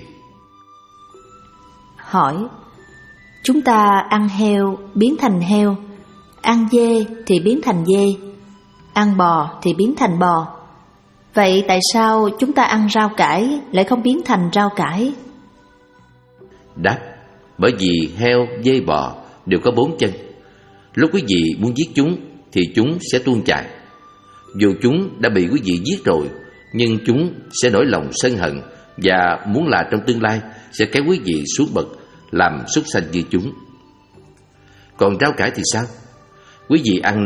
Hỏi: chúng ta ăn heo biến thành heo, ăn dê thì biến thành dê, ăn bò thì biến thành bò. Vậy tại sao chúng ta ăn rau cải lại không biến thành rau cải? Đáp: bởi vì heo, dê, bò đều có bốn chân. Lúc quý vị muốn giết chúng thì chúng sẽ tuôn chạy. Dù chúng đã bị quý vị giết rồi, nhưng chúng sẽ nổi lòng sân hận và muốn là trong tương lai sẽ kéo quý vị xuống bậc làm súc sanh như chúng. Còn rau cải thì sao? Quý vị ăn nó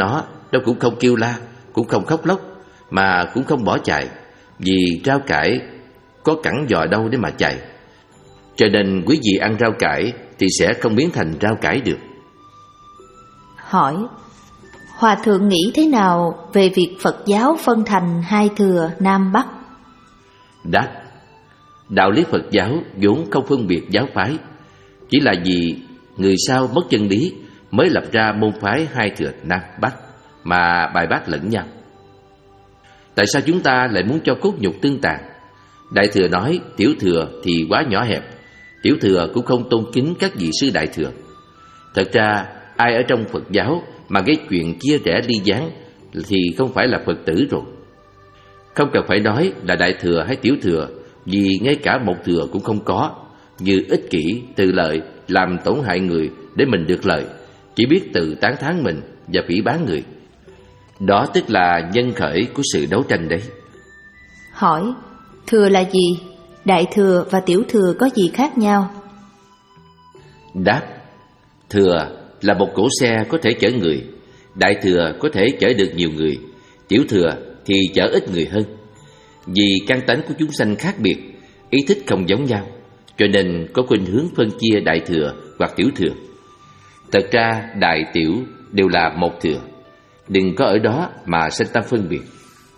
đâu cũng không kêu la, cũng không khóc lóc, mà cũng không bỏ chạy, vì rau cải có cẳng giò đâu để mà chạy. Cho nên quý vị ăn rau cải thì sẽ không biến thành rau cải được. Hỏi: Hòa thượng nghĩ thế nào về việc Phật giáo phân thành hai thừa Nam Bắc? Đáp: đạo lý Phật giáo vốn không phân biệt giáo phái, chỉ là vì người sau mất chân lý mới lập ra môn phái hai thừa Nam Bắc mà bài bác lẫn nhau. Tại sao chúng ta lại muốn cho cốt nhục tương tàn? Đại thừa nói tiểu thừa thì quá nhỏ hẹp, tiểu thừa cũng không tôn kính các vị sư đại thừa. Thật ra ai ở trong Phật giáo mà cái chuyện chia rẽ ly gián thì không phải là Phật tử rồi. Không cần phải nói là đại thừa hay tiểu thừa, vì ngay cả một thừa cũng không có, như ích kỷ, tự lợi, làm tổn hại người để mình được lợi, chỉ biết tự tán thán mình và phỉ báng người. Đó tức là nhân khởi của sự đấu tranh đấy. Hỏi: thừa là gì? Đại thừa và tiểu thừa có gì khác nhau? Đáp: thừa là một cỗ xe có thể chở người, đại thừa có thể chở được nhiều người, tiểu thừa thì chở ít người hơn. Vì căn tánh của chúng sanh khác biệt, ý thích không giống nhau, cho nên có khuynh hướng phân chia đại thừa hoặc tiểu thừa. Thật ra đại tiểu đều là một thừa, đừng có ở đó mà sanh tâm phân biệt.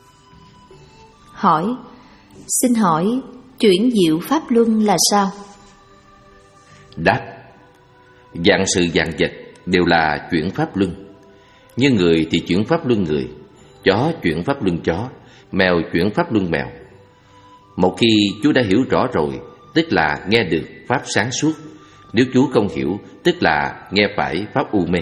Hỏi: xin hỏi chuyển diệu pháp luân là sao? Đáp: vạn sự vạn vật đều là chuyển pháp luân. Như người thì chuyển pháp luân người, chó chuyển pháp luân chó, mèo chuyển pháp luân mèo. Một khi chú đã hiểu rõ rồi, tức là nghe được pháp sáng suốt. Nếu chú không hiểu, tức là nghe phải pháp u mê.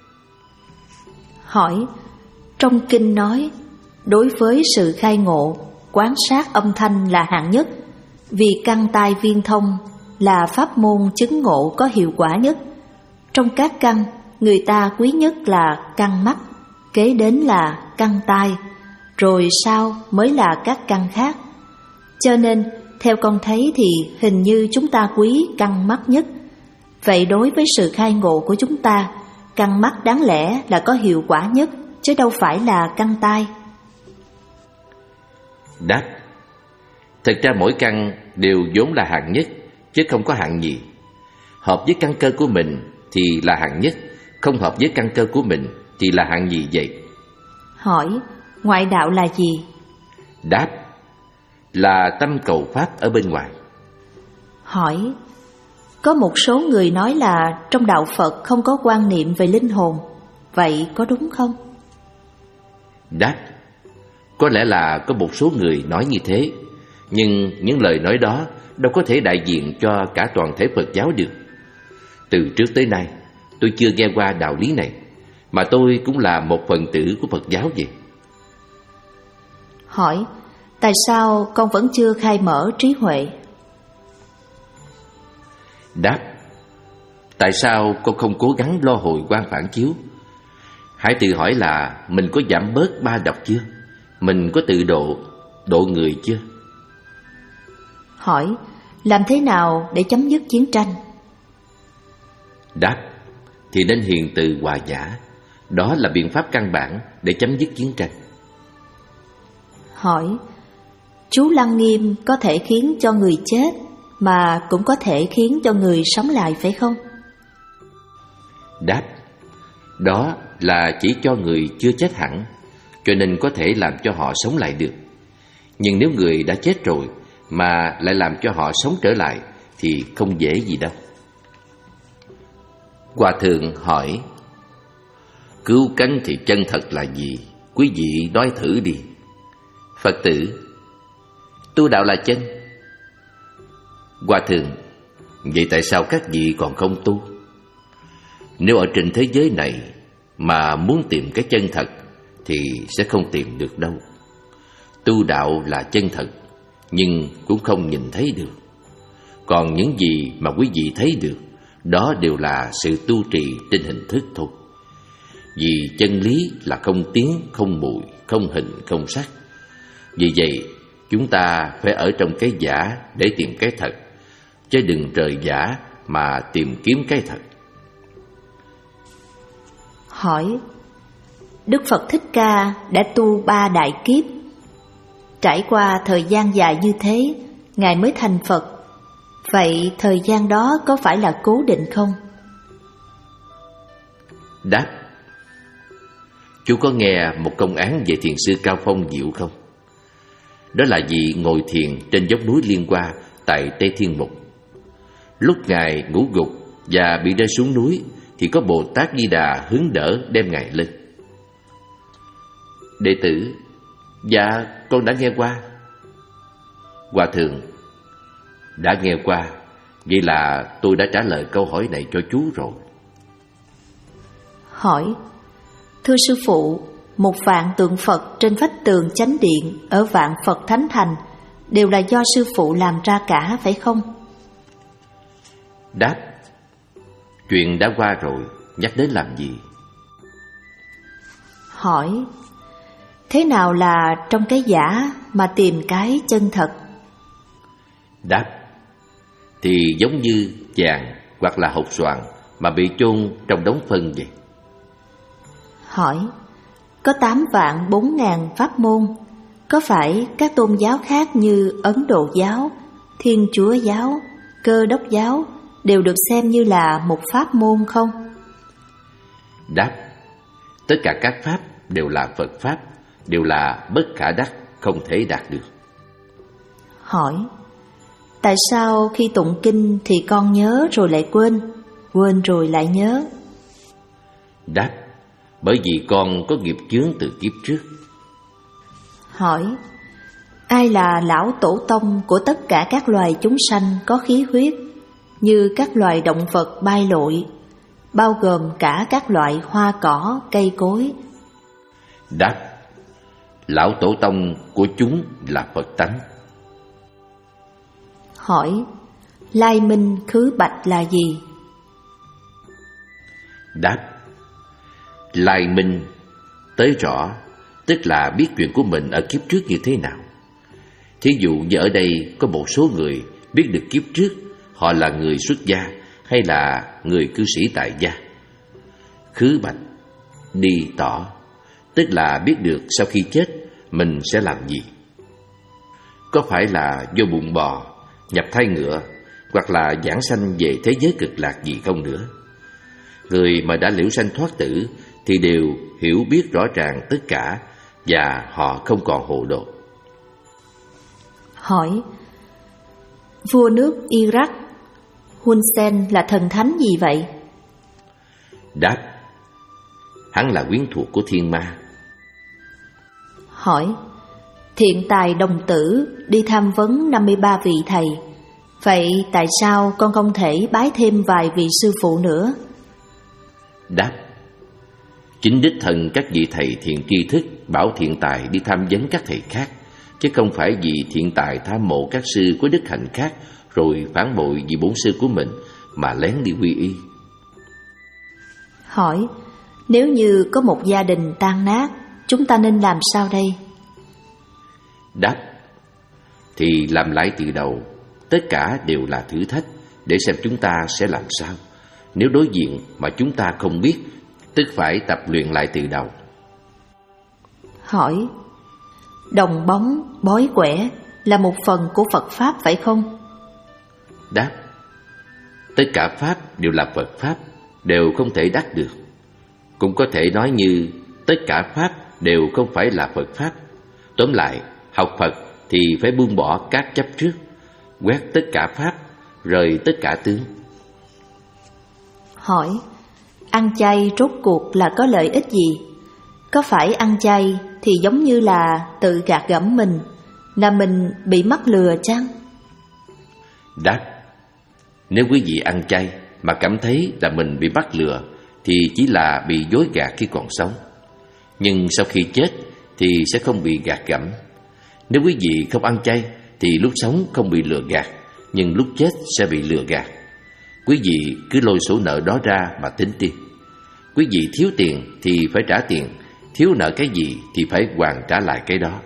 Hỏi: trong kinh nói đối với sự khai ngộ, quán sát âm thanh là hạng nhất, vì căn tai viên thông là pháp môn chứng ngộ có hiệu quả nhất. Trong các căn, người ta quý nhất là căn mắt, kế đến là căn tai, rồi sau mới là các căn khác. Cho nên theo con thấy thì hình như chúng ta quý căn mắt nhất. Vậy đối với sự khai ngộ của chúng ta, căn mắt đáng lẽ là có hiệu quả nhất, chứ đâu phải là căn tai. Đáp: thật ra mỗi căn đều vốn là hạng nhất, chứ không có hạng nhì. Hợp với căn cơ của mình thì là hạng nhất, không hợp với căn cơ của mình thì là hạng nhì vậy. Hỏi: ngoại đạo là gì? Đáp: là tâm cầu pháp ở bên ngoài. Hỏi: có một số người nói là trong đạo Phật không có quan niệm về linh hồn, vậy có đúng không? Đáp: có lẽ là có một số người nói như thế, nhưng những lời nói đó đâu có thể đại diện cho cả toàn thể Phật giáo được. Từ trước tới nay tôi chưa nghe qua đạo lý này, mà tôi cũng là một phần tử của Phật giáo vậy. Hỏi: tại sao con vẫn chưa khai mở trí huệ? Đáp: tại sao con không cố gắng lo hồi quang phản chiếu? Hãy tự hỏi là mình có giảm bớt ba độc chưa? Mình có tự độ, độ người chưa? Hỏi: làm thế nào để chấm dứt chiến tranh? Đáp: thì nên hiền từ hòa nhã, đó là biện pháp căn bản để chấm dứt chiến tranh. Hỏi: chú Lăng Nghiêm có thể khiến cho người chết, mà cũng có thể khiến cho người sống lại phải không? Đáp: đó là chỉ cho người chưa chết hẳn, cho nên có thể làm cho họ sống lại được. Nhưng nếu người đã chết rồi mà lại làm cho họ sống trở lại thì không dễ gì đâu. Hòa thượng hỏi: cứu cánh thì chân thật là gì? Quý vị nói thử đi. Phật tử: tu đạo là chân. Hòa thượng: vậy tại sao các vị còn không tu? Nếu ở trên thế giới này mà muốn tìm cái chân thật thì sẽ không tìm được đâu. Tu đạo là chân thật, nhưng cũng không nhìn thấy được. Còn những gì mà quý vị thấy được, đó đều là sự tu trì trên hình thức thôi. Vì chân lý là không tiếng, không mùi, không hình, không sắc. Vì vậy, chúng ta phải ở trong cái giả để tìm cái thật, chứ đừng rời giả mà tìm kiếm cái thật. Hỏi: Đức Phật Thích Ca đã tu ba đại kiếp. Trải qua thời gian dài như thế, Ngài mới thành Phật. Vậy thời gian đó có phải là cố định không? Đáp: Chú có nghe một công án về thiền sư Cao Phong Diệu không? Đó là vị ngồi thiền trên dốc núi Liên Hoa tại Tây Thiên Mục. Lúc Ngài ngủ gục và bị rơi xuống núi thì có Bồ Tát Di Đà hứng đỡ đem Ngài lên. Đệ tử: Dạ, con đã nghe qua. Hòa thượng: Đã nghe qua, vậy là tôi đã trả lời câu hỏi này cho chú rồi. Hỏi: Thưa sư phụ, một vạn tượng Phật trên vách tường chánh điện ở Vạn Phật Thánh Thành đều là do sư phụ làm ra cả, phải không? Đáp: Chuyện đã qua rồi, nhắc đến làm gì? Hỏi: Thế nào là trong cái giả mà tìm cái chân thật? Đáp: Thì giống như vàng hoặc là hột xoàn mà bị chôn trong đống phân vậy. Hỏi: Có tám vạn bốn ngàn pháp môn, có phải các tôn giáo khác như Ấn Độ giáo, Thiên Chúa giáo, Cơ Đốc giáo đều được xem như là một pháp môn không? Đáp: Tất cả các pháp đều là Phật pháp, đều là bất khả đắc, không thể đạt được. Hỏi: Tại sao khi tụng kinh thì con nhớ rồi lại quên, quên rồi lại nhớ? Đáp: Bởi vì con có nghiệp chướng từ kiếp trước. Hỏi: Ai là lão tổ tông của tất cả các loài chúng sanh có khí huyết, như các loài động vật bay lội, bao gồm cả các loại hoa cỏ, cây cối? Đáp: Lão tổ tông của chúng là Phật tánh. Hỏi: Lai minh khứ bạch là gì? Đáp: Lai minh tới rõ, tức là biết chuyện của mình ở kiếp trước như thế nào. Thí dụ như ở đây có một số người biết được kiếp trước họ là người xuất gia hay là người cư sĩ tại gia. Khứ bạch, đi tỏ, tức là biết được sau khi chết mình sẽ làm gì. Có phải là vô bụng bò, nhập thai ngựa, hoặc là giảng sanh về thế giới cực lạc gì không nữa. Người mà đã liễu sanh thoát tử thì đều hiểu biết rõ ràng tất cả và họ không còn hồ đồ. Hỏi: Vua nước Iraq Hun Sen là thần thánh gì vậy? Đáp: Hắn là quyến thuộc của thiên ma. Hỏi: Thiện tài đồng tử đi tham vấn năm mươi ba vị thầy, vậy tại sao con không thể bái thêm vài vị sư phụ nữa? Đáp: Chính đích thân các vị thầy thiện tri thức bảo thiện tài đi tham vấn các thầy khác, chứ không phải vì thiện tài tham mộ các sư có đức hạnh khác rồi phản bội vì bổn sư của mình mà lén đi quy y. Hỏi: Nếu như có một gia đình tan nát, chúng ta nên làm sao đây? Đáp: Thì làm lại từ đầu, tất cả đều là thử thách để xem chúng ta sẽ làm sao. Nếu đối diện mà chúng ta không biết, tức phải tập luyện lại từ đầu. Hỏi: Đồng bóng, bói quẻ là một phần của Phật Pháp phải không? Đáp: Tất cả Pháp đều là Phật Pháp, đều không thể đắc được. Cũng có thể nói như tất cả Pháp đều không phải là Phật Pháp. Tóm lại, học Phật thì phải buông bỏ các chấp trước, quét tất cả Pháp, rời tất cả tướng. Hỏi: Ăn chay rốt cuộc là có lợi ích gì? Có phải ăn chay thì giống như là tự gạt gẫm mình, là mình bị mắc lừa chăng? Đáp: Nếu quý vị ăn chay mà cảm thấy là mình bị bắt lừa thì chỉ là bị dối gạt khi còn sống. Nhưng sau khi chết thì sẽ không bị gạt gẫm. Nếu quý vị không ăn chay thì lúc sống không bị lừa gạt, nhưng lúc chết sẽ bị lừa gạt. Quý vị cứ lôi sổ nợ đó ra mà tính đi. Quý vị thiếu tiền thì phải trả tiền, thiếu nợ cái gì thì phải hoàn trả lại cái đó.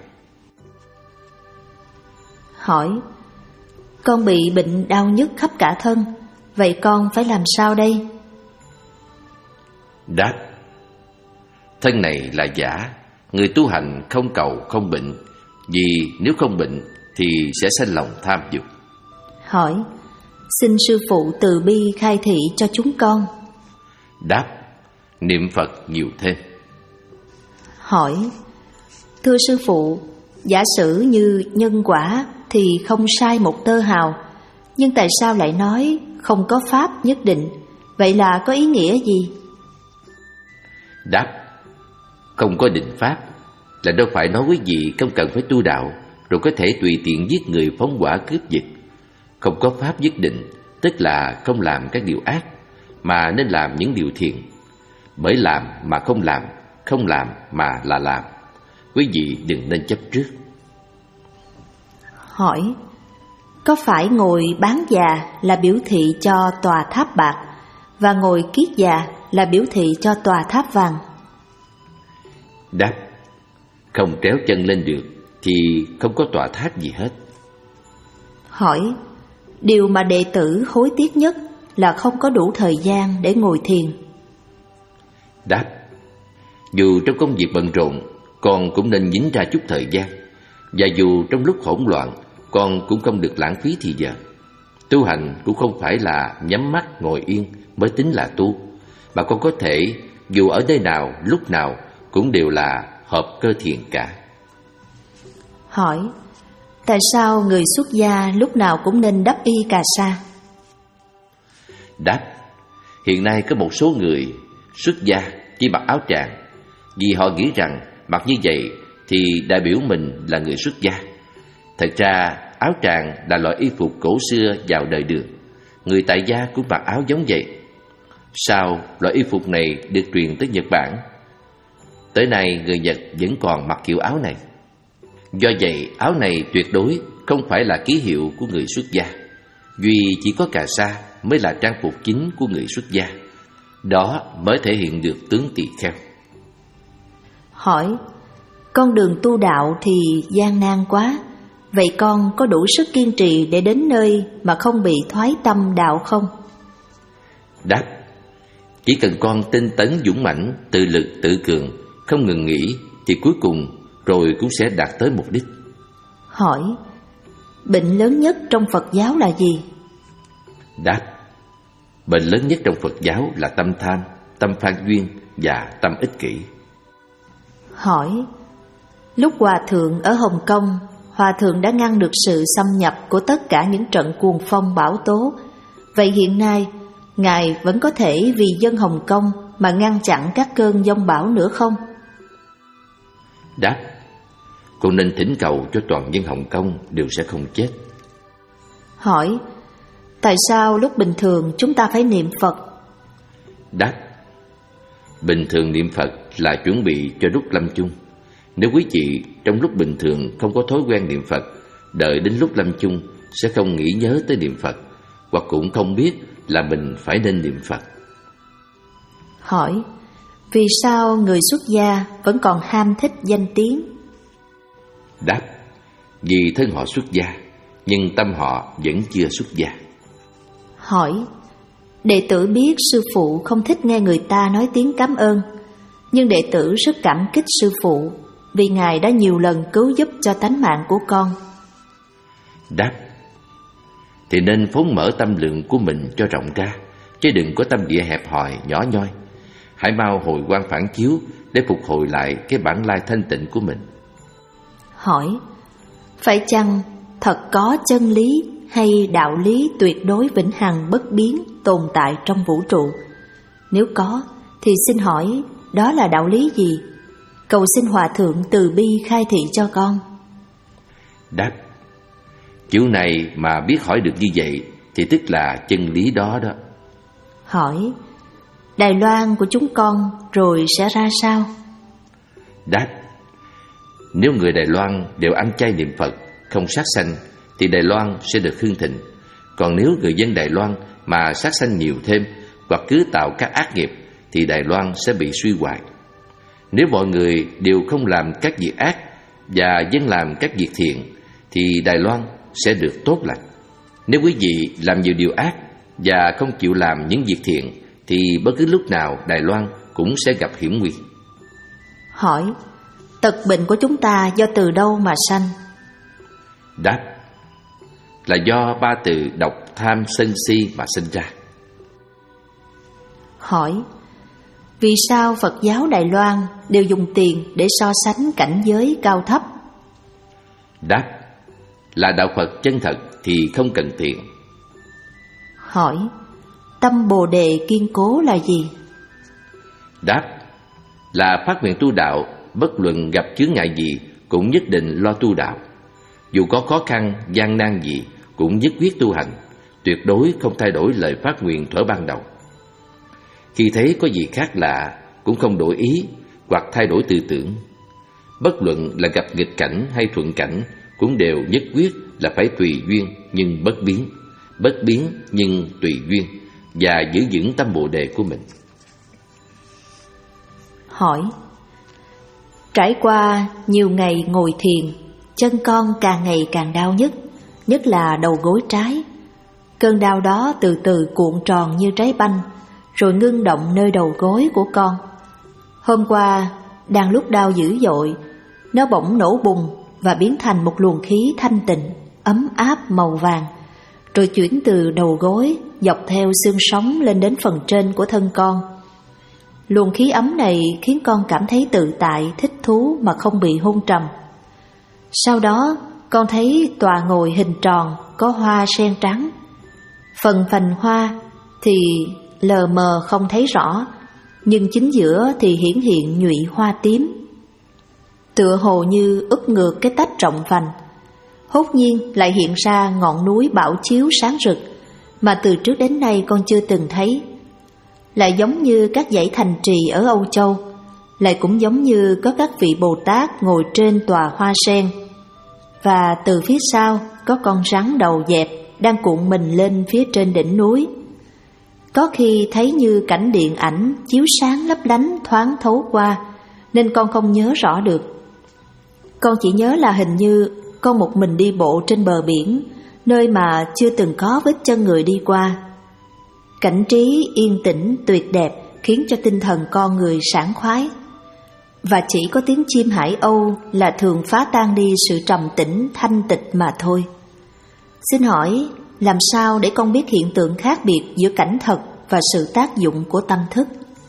Hỏi: Con bị bệnh đau nhức khắp cả thân, vậy con phải làm sao đây? Đáp: Thân này là giả, người tu hành không cầu không bệnh, vì nếu không bệnh thì sẽ sanh lòng tham dục. Hỏi: xin sư phụ từ bi khai thị cho chúng con. Đáp: niệm Phật nhiều thêm. Hỏi: thưa sư phụ, giả sử như nhân quả thì không sai một tơ hào, nhưng tại sao lại nói không có pháp nhất định? Vậy là có ý nghĩa gì? Đáp: không có định pháp là đâu phải nói quý vị không cần phải tu đạo rồi có thể tùy tiện giết người, phóng hỏa, cướp giật. Không có pháp nhất định tức là không làm các điều ác, mà nên làm những điều thiện. Bởi làm mà không làm, không làm mà là làm. Quý vị đừng nên chấp trước. Hỏi: có phải ngồi bán già là biểu thị cho tòa tháp bạc, và ngồi kiết già là biểu thị cho tòa tháp vàng? Đáp: không kéo chân lên được thì không có tòa tháp gì hết. Hỏi: điều mà đệ tử hối tiếc nhất là không có đủ thời gian để ngồi thiền. Đáp: dù trong công việc bận rộn, con cũng nên nhín ra chút thời gian. Và dù trong lúc hỗn loạn, con cũng không được lãng phí thì giờ. Tu hành cũng không phải là nhắm mắt ngồi yên mới tính là tu, mà con có thể dù ở nơi nào, lúc nào cũng đều là hợp cơ thiền cả. Hỏi: tại sao người xuất gia lúc nào cũng nên đắp y cà sa? Đáp: hiện nay có một số người xuất gia chỉ mặc áo tràng, vì họ nghĩ rằng mặc như vậy thì đại biểu mình là người xuất gia. Thật ra áo tràng là loại y phục cổ xưa vào đời Đường. Người tại gia cũng mặc áo giống vậy. Sau loại y phục này được truyền tới Nhật Bản, tới nay người Nhật vẫn còn mặc kiểu áo này. Do vậy áo này tuyệt đối không phải là ký hiệu của người xuất gia, duy chỉ có cà sa mới là trang phục chính của người xuất gia. Đó mới thể hiện được tướng tỳ kheo. Hỏi: con đường tu đạo thì gian nan quá, vậy con có đủ sức kiên trì để đến nơi mà không bị thoái tâm đạo không? Đáp: chỉ cần con tinh tấn dũng mãnh, tự lực tự cường, không ngừng nghỉ, thì cuối cùng rồi cũng sẽ đạt tới mục đích. Hỏi: bệnh lớn nhất trong Phật giáo là gì? Đáp: bệnh lớn nhất trong Phật giáo là tâm tham, tâm phan duyên và tâm ích kỷ. Hỏi: lúc Hòa Thượng ở Hồng Kông, Hòa Thượng đã ngăn được sự xâm nhập của tất cả những trận cuồng phong bão tố. Vậy hiện nay, Ngài vẫn có thể vì dân Hồng Kông mà ngăn chặn các cơn giông bão nữa không? Đáp: con nên thỉnh cầu cho toàn dân Hồng Kông đều sẽ không chết. Hỏi: tại sao lúc bình thường chúng ta phải niệm Phật? Đáp: bình thường niệm Phật là chuẩn bị cho lúc lâm chung. Nếu quý vị trong lúc bình thường không có thói quen niệm Phật, đợi đến lúc lâm chung sẽ không nghĩ nhớ tới niệm Phật, hoặc cũng không biết là mình phải nên niệm Phật. Hỏi: vì sao người xuất gia vẫn còn ham thích danh tiếng? Đáp: vì thân họ xuất gia, nhưng tâm họ vẫn chưa xuất gia. Hỏi: đệ tử biết sư phụ không thích nghe người ta nói tiếng cảm ơn, nhưng đệ tử rất cảm kích sư phụ vì Ngài đã nhiều lần cứu giúp cho tánh mạng của con. Đáp: thì nên phóng mở tâm lượng của mình cho rộng ra, chứ đừng có tâm địa hẹp hòi nhỏ nhoi. Hãy mau hồi quang phản chiếu để phục hồi lại cái bản lai thanh tịnh của mình. Hỏi: phải chăng thật có chân lý hay đạo lý tuyệt đối vĩnh hằng bất biến tồn tại trong vũ trụ? Nếu có thì xin hỏi đó là đạo lý gì? Cầu xin Hòa Thượng từ bi khai thị cho con. Đáp: kiểu này mà biết hỏi được như vậy thì tức là chân lý đó đó. Hỏi: Đài Loan của chúng con rồi sẽ ra sao? Đáp: nếu người Đài Loan đều ăn chay niệm Phật, không sát sanh, thì Đài Loan sẽ được hưng thịnh. Còn nếu người dân Đài Loan mà sát sanh nhiều thêm, hoặc cứ tạo các ác nghiệp, thì Đài Loan sẽ bị suy hoại. Nếu mọi người đều không làm các việc ác và dân làm các việc thiện, thì Đài Loan sẽ được tốt lành. Nếu quý vị làm nhiều điều ác và không chịu làm những việc thiện, thì bất cứ lúc nào Đài Loan cũng sẽ gặp hiểm nguy. Hỏi, tật bệnh của chúng ta do từ đâu mà sanh? Đáp, là do ba từ độc, tham, sân si mà sinh ra. Hỏi, vì sao Phật giáo Đài Loan đều dùng tiền để so sánh cảnh giới cao thấp? Đáp, là đạo Phật chân thật thì không cần tiền. Hỏi, tâm Bồ Đề kiên cố là gì? Đáp, là phát nguyện tu đạo, bất luận gặp chướng ngại gì cũng nhất định lo tu đạo. Dù có khó khăn, gian nan gì cũng nhất quyết tu hành, tuyệt đối không thay đổi lời phát nguyện thuở ban đầu. Khi thấy có gì khác lạ cũng không đổi ý hoặc thay đổi tư tưởng. Bất luận là gặp nghịch cảnh hay thuận cảnh cũng đều nhất quyết là phải tùy duyên nhưng bất biến, bất biến nhưng tùy duyên, và giữ vững tâm Bồ Đề của mình. Hỏi, trải qua nhiều ngày ngồi thiền, chân con càng ngày càng đau nhức, nhất là đầu gối trái. Cơn đau đó từ từ cuộn tròn như trái banh, rồi ngưng động nơi đầu gối của con. Hôm qua, đang lúc đau dữ dội, nó bỗng nổ bùng và biến thành một luồng khí thanh tịnh, ấm áp màu vàng, rồi chuyển từ đầu gối dọc theo xương sống lên đến phần trên của thân con. Luồng khí ấm này khiến con cảm thấy tự tại, thích thú mà không bị hôn trầm. Sau đó, con thấy tòa ngồi hình tròn có hoa sen trắng. Phần phành hoa thì lờ mờ không thấy rõ, nhưng chính giữa thì hiển hiện nhụy hoa tím, tựa hồ như úp ngược cái tách rộng vành. Hốt nhiên lại hiện ra ngọn núi bảo chiếu sáng rực mà từ trước đến nay con chưa từng thấy. Lại giống như các dãy thành trì ở Âu Châu, lại cũng giống như có các vị Bồ Tát ngồi trên tòa hoa sen. Và từ phía sau có con rắn đầu dẹp đang cuộn mình lên phía trên đỉnh núi. Có khi thấy như cảnh điện ảnh chiếu sáng lấp lánh thoáng thấu qua, nên con không nhớ rõ được. Con chỉ nhớ là hình như con một mình đi bộ trên bờ biển, nơi mà chưa từng có vết chân người đi qua. Cảnh trí yên tĩnh tuyệt đẹp khiến cho tinh thần con người sảng khoái. Và chỉ có tiếng chim hải âu là thường phá tan đi sự trầm tĩnh thanh tịch mà thôi. Xin hỏi, làm sao để con biết hiện tượng khác biệt giữa cảnh thật và sự tác dụng của tâm thức?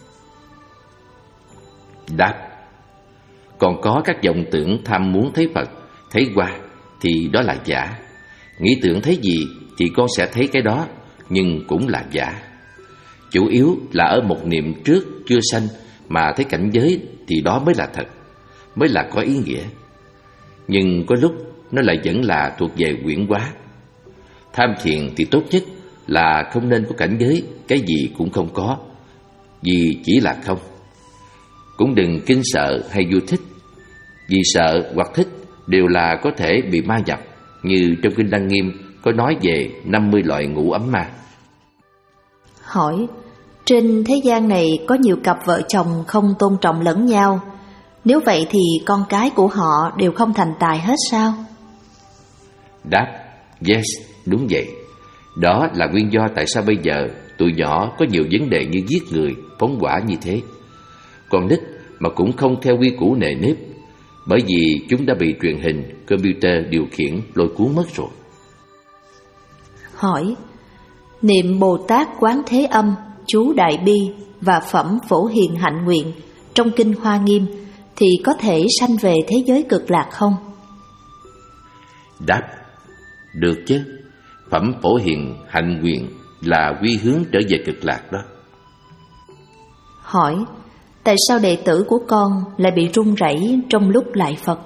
Đáp, còn có các vọng tưởng tham muốn thấy Phật, thấy Hoa thì đó là giả. Nghĩ tưởng thấy gì thì con sẽ thấy cái đó, nhưng cũng là giả. Chủ yếu là ở một niệm trước chưa sanh mà thấy cảnh giới thì đó mới là thật, mới là có ý nghĩa. Nhưng có lúc nó lại vẫn là thuộc về huyễn hóa. Tham thiền thì tốt nhất là không nên có cảnh giới, cái gì cũng không có, vì chỉ là không. Cũng đừng kinh sợ hay vui thích, vì sợ hoặc thích đều là có thể bị ma nhập, như trong Kinh Lăng Nghiêm có nói về năm mươi loại ngũ ấm ma. Hỏi, trên thế gian này có nhiều cặp vợ chồng không tôn trọng lẫn nhau, nếu vậy thì con cái của họ đều không thành tài hết sao? Đáp, yes, đúng vậy. Đó là nguyên do tại sao bây giờ tụi nhỏ có nhiều vấn đề như giết người, phóng hỏa như thế. Con nít mà cũng không theo quy củ nề nếp, bởi vì chúng đã bị truyền hình, computer điều khiển lôi cuốn mất rồi. Hỏi, niệm Bồ Tát Quán Thế Âm, chú Đại Bi và phẩm Phổ Hiền Hạnh Nguyện trong Kinh Hoa Nghiêm thì có thể sanh về thế giới cực lạc không? Đáp, được chứ. Phẩm Phổ Hiền Hạnh Nguyện là quy hướng trở về cực lạc đó. Hỏi, tại sao đệ tử của con lại bị run rẩy trong lúc lại Phật?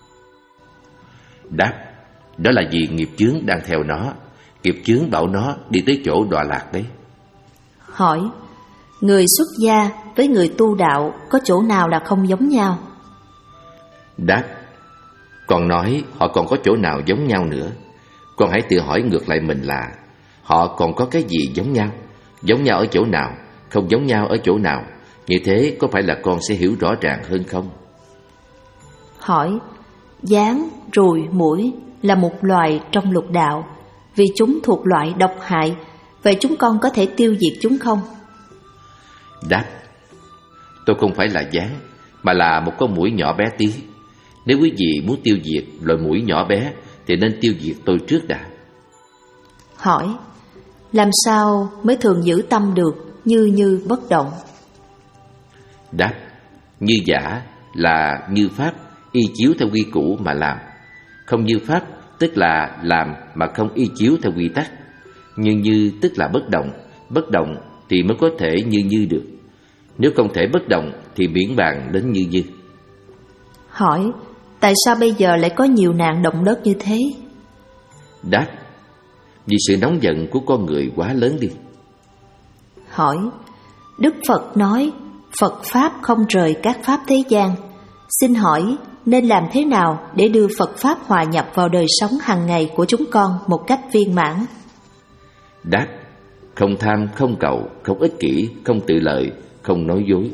Đáp, đó là vì nghiệp chướng đang theo nó. Nghiệp chướng bảo nó đi tới chỗ đọa lạc đấy. Hỏi, người xuất gia với người tu đạo có chỗ nào là không giống nhau? Đáp, con nói họ còn có chỗ nào giống nhau nữa. Con hãy tự hỏi ngược lại mình là họ còn có cái gì giống nhau? Giống nhau ở chỗ nào? Không giống nhau ở chỗ nào? Như thế có phải là con sẽ hiểu rõ ràng hơn không? Hỏi, gián, ruồi, muỗi là một loài trong lục đạo. Vì chúng thuộc loại độc hại, vậy chúng con có thể tiêu diệt chúng không? Đáp, tôi không phải là gián, mà là một con muỗi nhỏ bé tí. Nếu quý vị muốn tiêu diệt loại muỗi nhỏ bé thì nên tiêu diệt tôi trước đã. Hỏi: làm sao mới thường giữ tâm được như như bất động? Đáp: như giả là như pháp, y chiếu theo quy củ mà làm. Không như pháp tức là làm mà không y chiếu theo quy tắc. Như như tức là bất động, bất động thì mới có thể như như được. Nếu không thể bất động thì miễn bàn đến như như. Hỏi: tại sao bây giờ lại có nhiều nạn động đất như thế? Đáp: vì sự nóng giận của con người quá lớn đi. Hỏi: Đức Phật nói Phật Pháp không rời các Pháp thế gian. Xin hỏi nên làm thế nào để đưa Phật Pháp hòa nhập vào đời sống hàng ngày của chúng con một cách viên mãn? Đáp: không tham, không cầu, không ích kỷ, không tự lợi, không nói dối.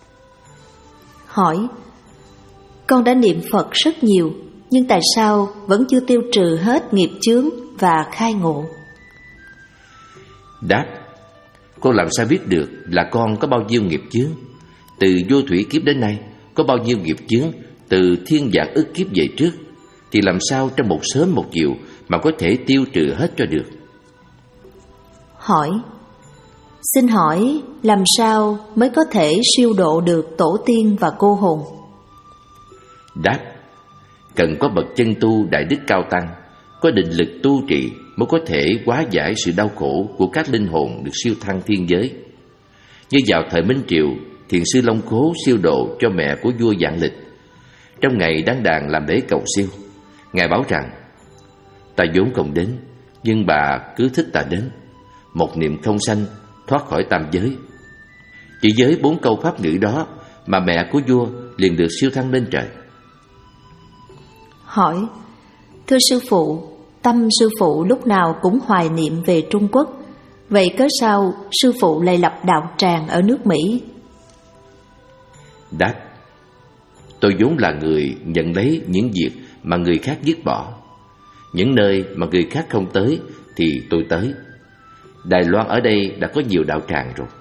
Hỏi: con đã niệm Phật rất nhiều, nhưng tại sao vẫn chưa tiêu trừ hết nghiệp chướng và khai ngộ? Đáp: con làm sao biết được là con có bao nhiêu nghiệp chướng? Từ vô thủy kiếp đến nay có bao nhiêu nghiệp chướng từ thiên vạn ức kiếp về trước, thì làm sao trong một sớm một chiều mà có thể tiêu trừ hết cho được? Hỏi: xin hỏi làm sao mới có thể siêu độ được tổ tiên và cô hồn? Đáp: cần có bậc chân tu đại đức cao tăng, có định lực tu trì mới có thể hóa giải sự đau khổ của các linh hồn được siêu thăng thiên giới. Như vào thời Minh Triều, Thiền sư Long Khố siêu độ cho mẹ của vua Vạn Lịch. Trong ngày đăng đàn làm lễ cầu siêu, ngài báo rằng: ta vốn không đến, nhưng bà cứ thích ta đến. Một niệm không sanh, thoát khỏi tam giới. Chỉ với bốn câu pháp ngữ đó mà mẹ của vua liền được siêu thăng lên trời. Hỏi: thưa sư phụ, tâm sư phụ lúc nào cũng hoài niệm về Trung Quốc, vậy cớ sao sư phụ lại lập đạo tràng ở nước Mỹ? Đáp: tôi vốn là người nhận lấy những việc mà người khác dứt bỏ. Những nơi mà người khác không tới thì tôi tới. Đài Loan ở đây đã có nhiều đạo tràng rồi.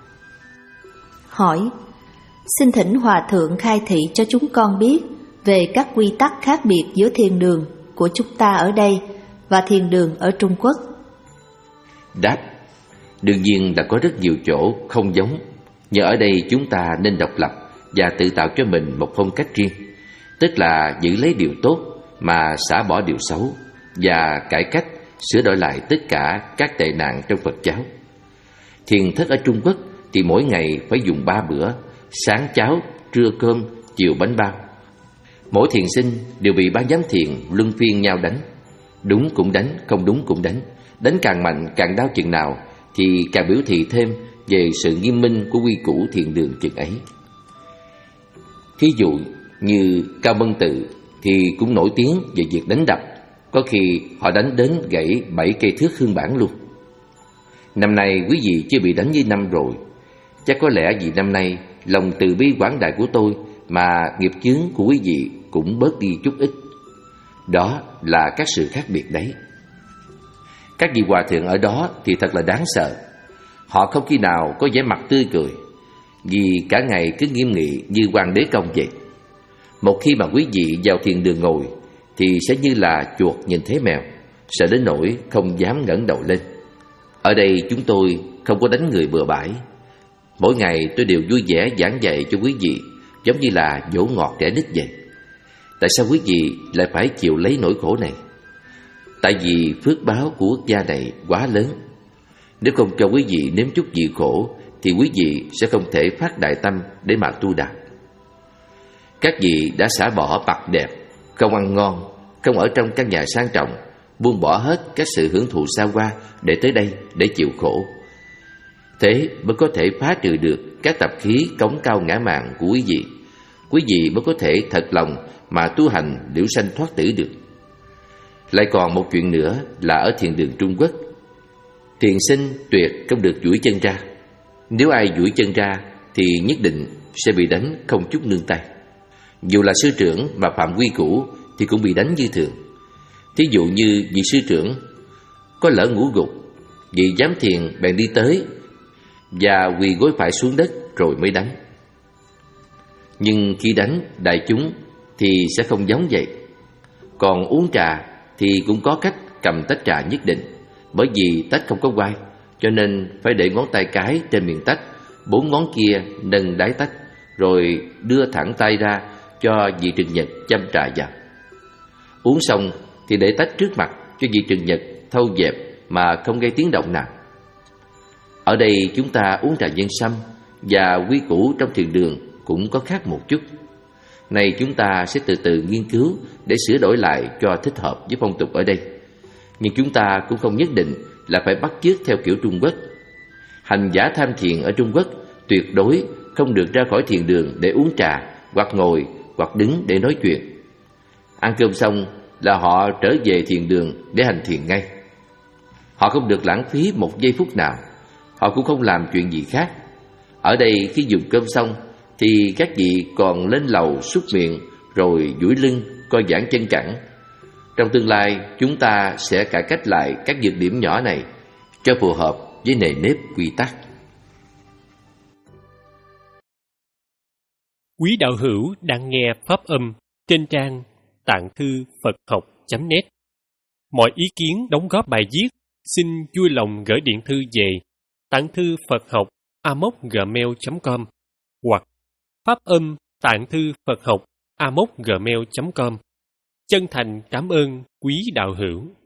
Hỏi: xin thỉnh Hòa Thượng khai thị cho chúng con biết về các quy tắc khác biệt giữa thiền đường của chúng ta ở đây và thiền đường ở Trung Quốc. Đáp: đương nhiên là có rất nhiều chỗ không giống, nhưng ở đây chúng ta nên độc lập và tự tạo cho mình một phong cách riêng, tức là giữ lấy điều tốt mà xả bỏ điều xấu, và cải cách sửa đổi lại tất cả các tệ nạn trong Phật giáo. Thiền thất ở Trung Quốc thì mỗi ngày phải dùng ba bữa: sáng cháo, trưa cơm, chiều bánh bao. Mỗi thiền sinh đều bị ban giám thiền luân phiên nhau đánh. Đúng cũng đánh, không đúng cũng đánh. Đánh càng mạnh càng đau chừng nào thì càng biểu thị thêm về sự nghiêm minh của quy củ thiền đường chừng ấy. Thí dụ như Cao Mân Tự thì cũng nổi tiếng về việc đánh đập, có khi họ đánh đến gãy bảy cây thước hương bản luôn. Năm nay quý vị chưa bị đánh như năm rồi. Chắc có lẽ vì năm nay lòng từ bi quảng đại của tôi mà nghiệp chướng của quý vị cũng bớt đi chút ít. Đó là các sự khác biệt đấy. Các vị hòa thượng ở đó thì thật là đáng sợ. Họ không khi nào có vẻ mặt tươi cười, vì cả ngày cứ nghiêm nghị như hoàng đế công vậy. Một khi mà quý vị vào thiền đường ngồi thì sẽ như là chuột nhìn thấy mèo, sợ đến nỗi không dám ngẩng đầu lên. Ở đây chúng tôi không có đánh người bừa bãi. Mỗi ngày tôi đều vui vẻ giảng dạy cho quý vị, giống như là dỗ ngọt trẻ nít vậy. Tại sao quý vị lại phải chịu lấy nỗi khổ này? Tại vì phước báo của quốc gia này quá lớn. Nếu không cho quý vị nếm chút vị khổ thì quý vị sẽ không thể phát đại tâm để mà tu đạt. Các vị đã xả bỏ mặt đẹp, không ăn ngon, không ở trong căn nhà sang trọng, buông bỏ hết các sự hưởng thụ xa hoa để tới đây để chịu khổ. Thế mới có thể phá trừ được các tập khí cống cao ngã mạn của quý vị. Quý vị mới có thể thật lòng mà tu hành liễu sanh thoát tử được. Lại còn một chuyện nữa là ở thiền đường Trung Quốc, thiền sinh tuyệt không được duỗi chân ra. Nếu ai duỗi chân ra thì nhất định sẽ bị đánh không chút nương tay. Dù là sư trưởng mà phạm quy củ thì cũng bị đánh như thường. Thí dụ như vị sư trưởng có lỡ ngủ gục, vị giám thiền bèn đi tới và quỳ gối phải xuống đất rồi mới đánh. Nhưng khi đánh đại chúng thì sẽ không giống vậy. Còn uống trà thì cũng có cách cầm tách trà nhất định. Bởi vì tách không có quai, cho nên phải để ngón tay cái trên miệng tách, bốn ngón kia nâng đáy tách, rồi đưa thẳng tay ra cho vị trừng nhật châm trà vào. Uống xong thì để tách trước mặt cho vị trừng nhật thâu dẹp mà không gây tiếng động nào. Ở đây chúng ta uống trà nhân sâm, và quy củ trong thiền đường cũng có khác một chút. Này chúng ta sẽ từ từ nghiên cứu để sửa đổi lại cho thích hợp với phong tục ở đây. Nhưng chúng ta cũng không nhất định là phải bắt chước theo kiểu Trung Quốc. Hành giả tham thiền ở Trung Quốc tuyệt đối không được ra khỏi thiền đường để uống trà, hoặc ngồi, hoặc đứng để nói chuyện. Ăn cơm xong là họ trở về thiền đường để hành thiền ngay. Họ không được lãng phí một giây phút nào. Họ cũng không làm chuyện gì khác. Ở đây khi dùng cơm xong thì các vị còn lên lầu súc miệng, rồi duỗi lưng, co giãn chân cẳng. Trong tương lai chúng ta sẽ cải cách lại các nhược điểm nhỏ này cho phù hợp với nề nếp quy tắc. Quý đạo hữu đang nghe pháp âm trên trang tạng thư Phật học chấm net. Mọi ý kiến đóng góp bài viết xin vui lòng gửi điện thư về tạng thư Phật học a m o c gmail chấm com hoặc pháp âm tạng thư Phật học a m o c gmail chấm com. Chân thành cảm ơn quý đạo hữu.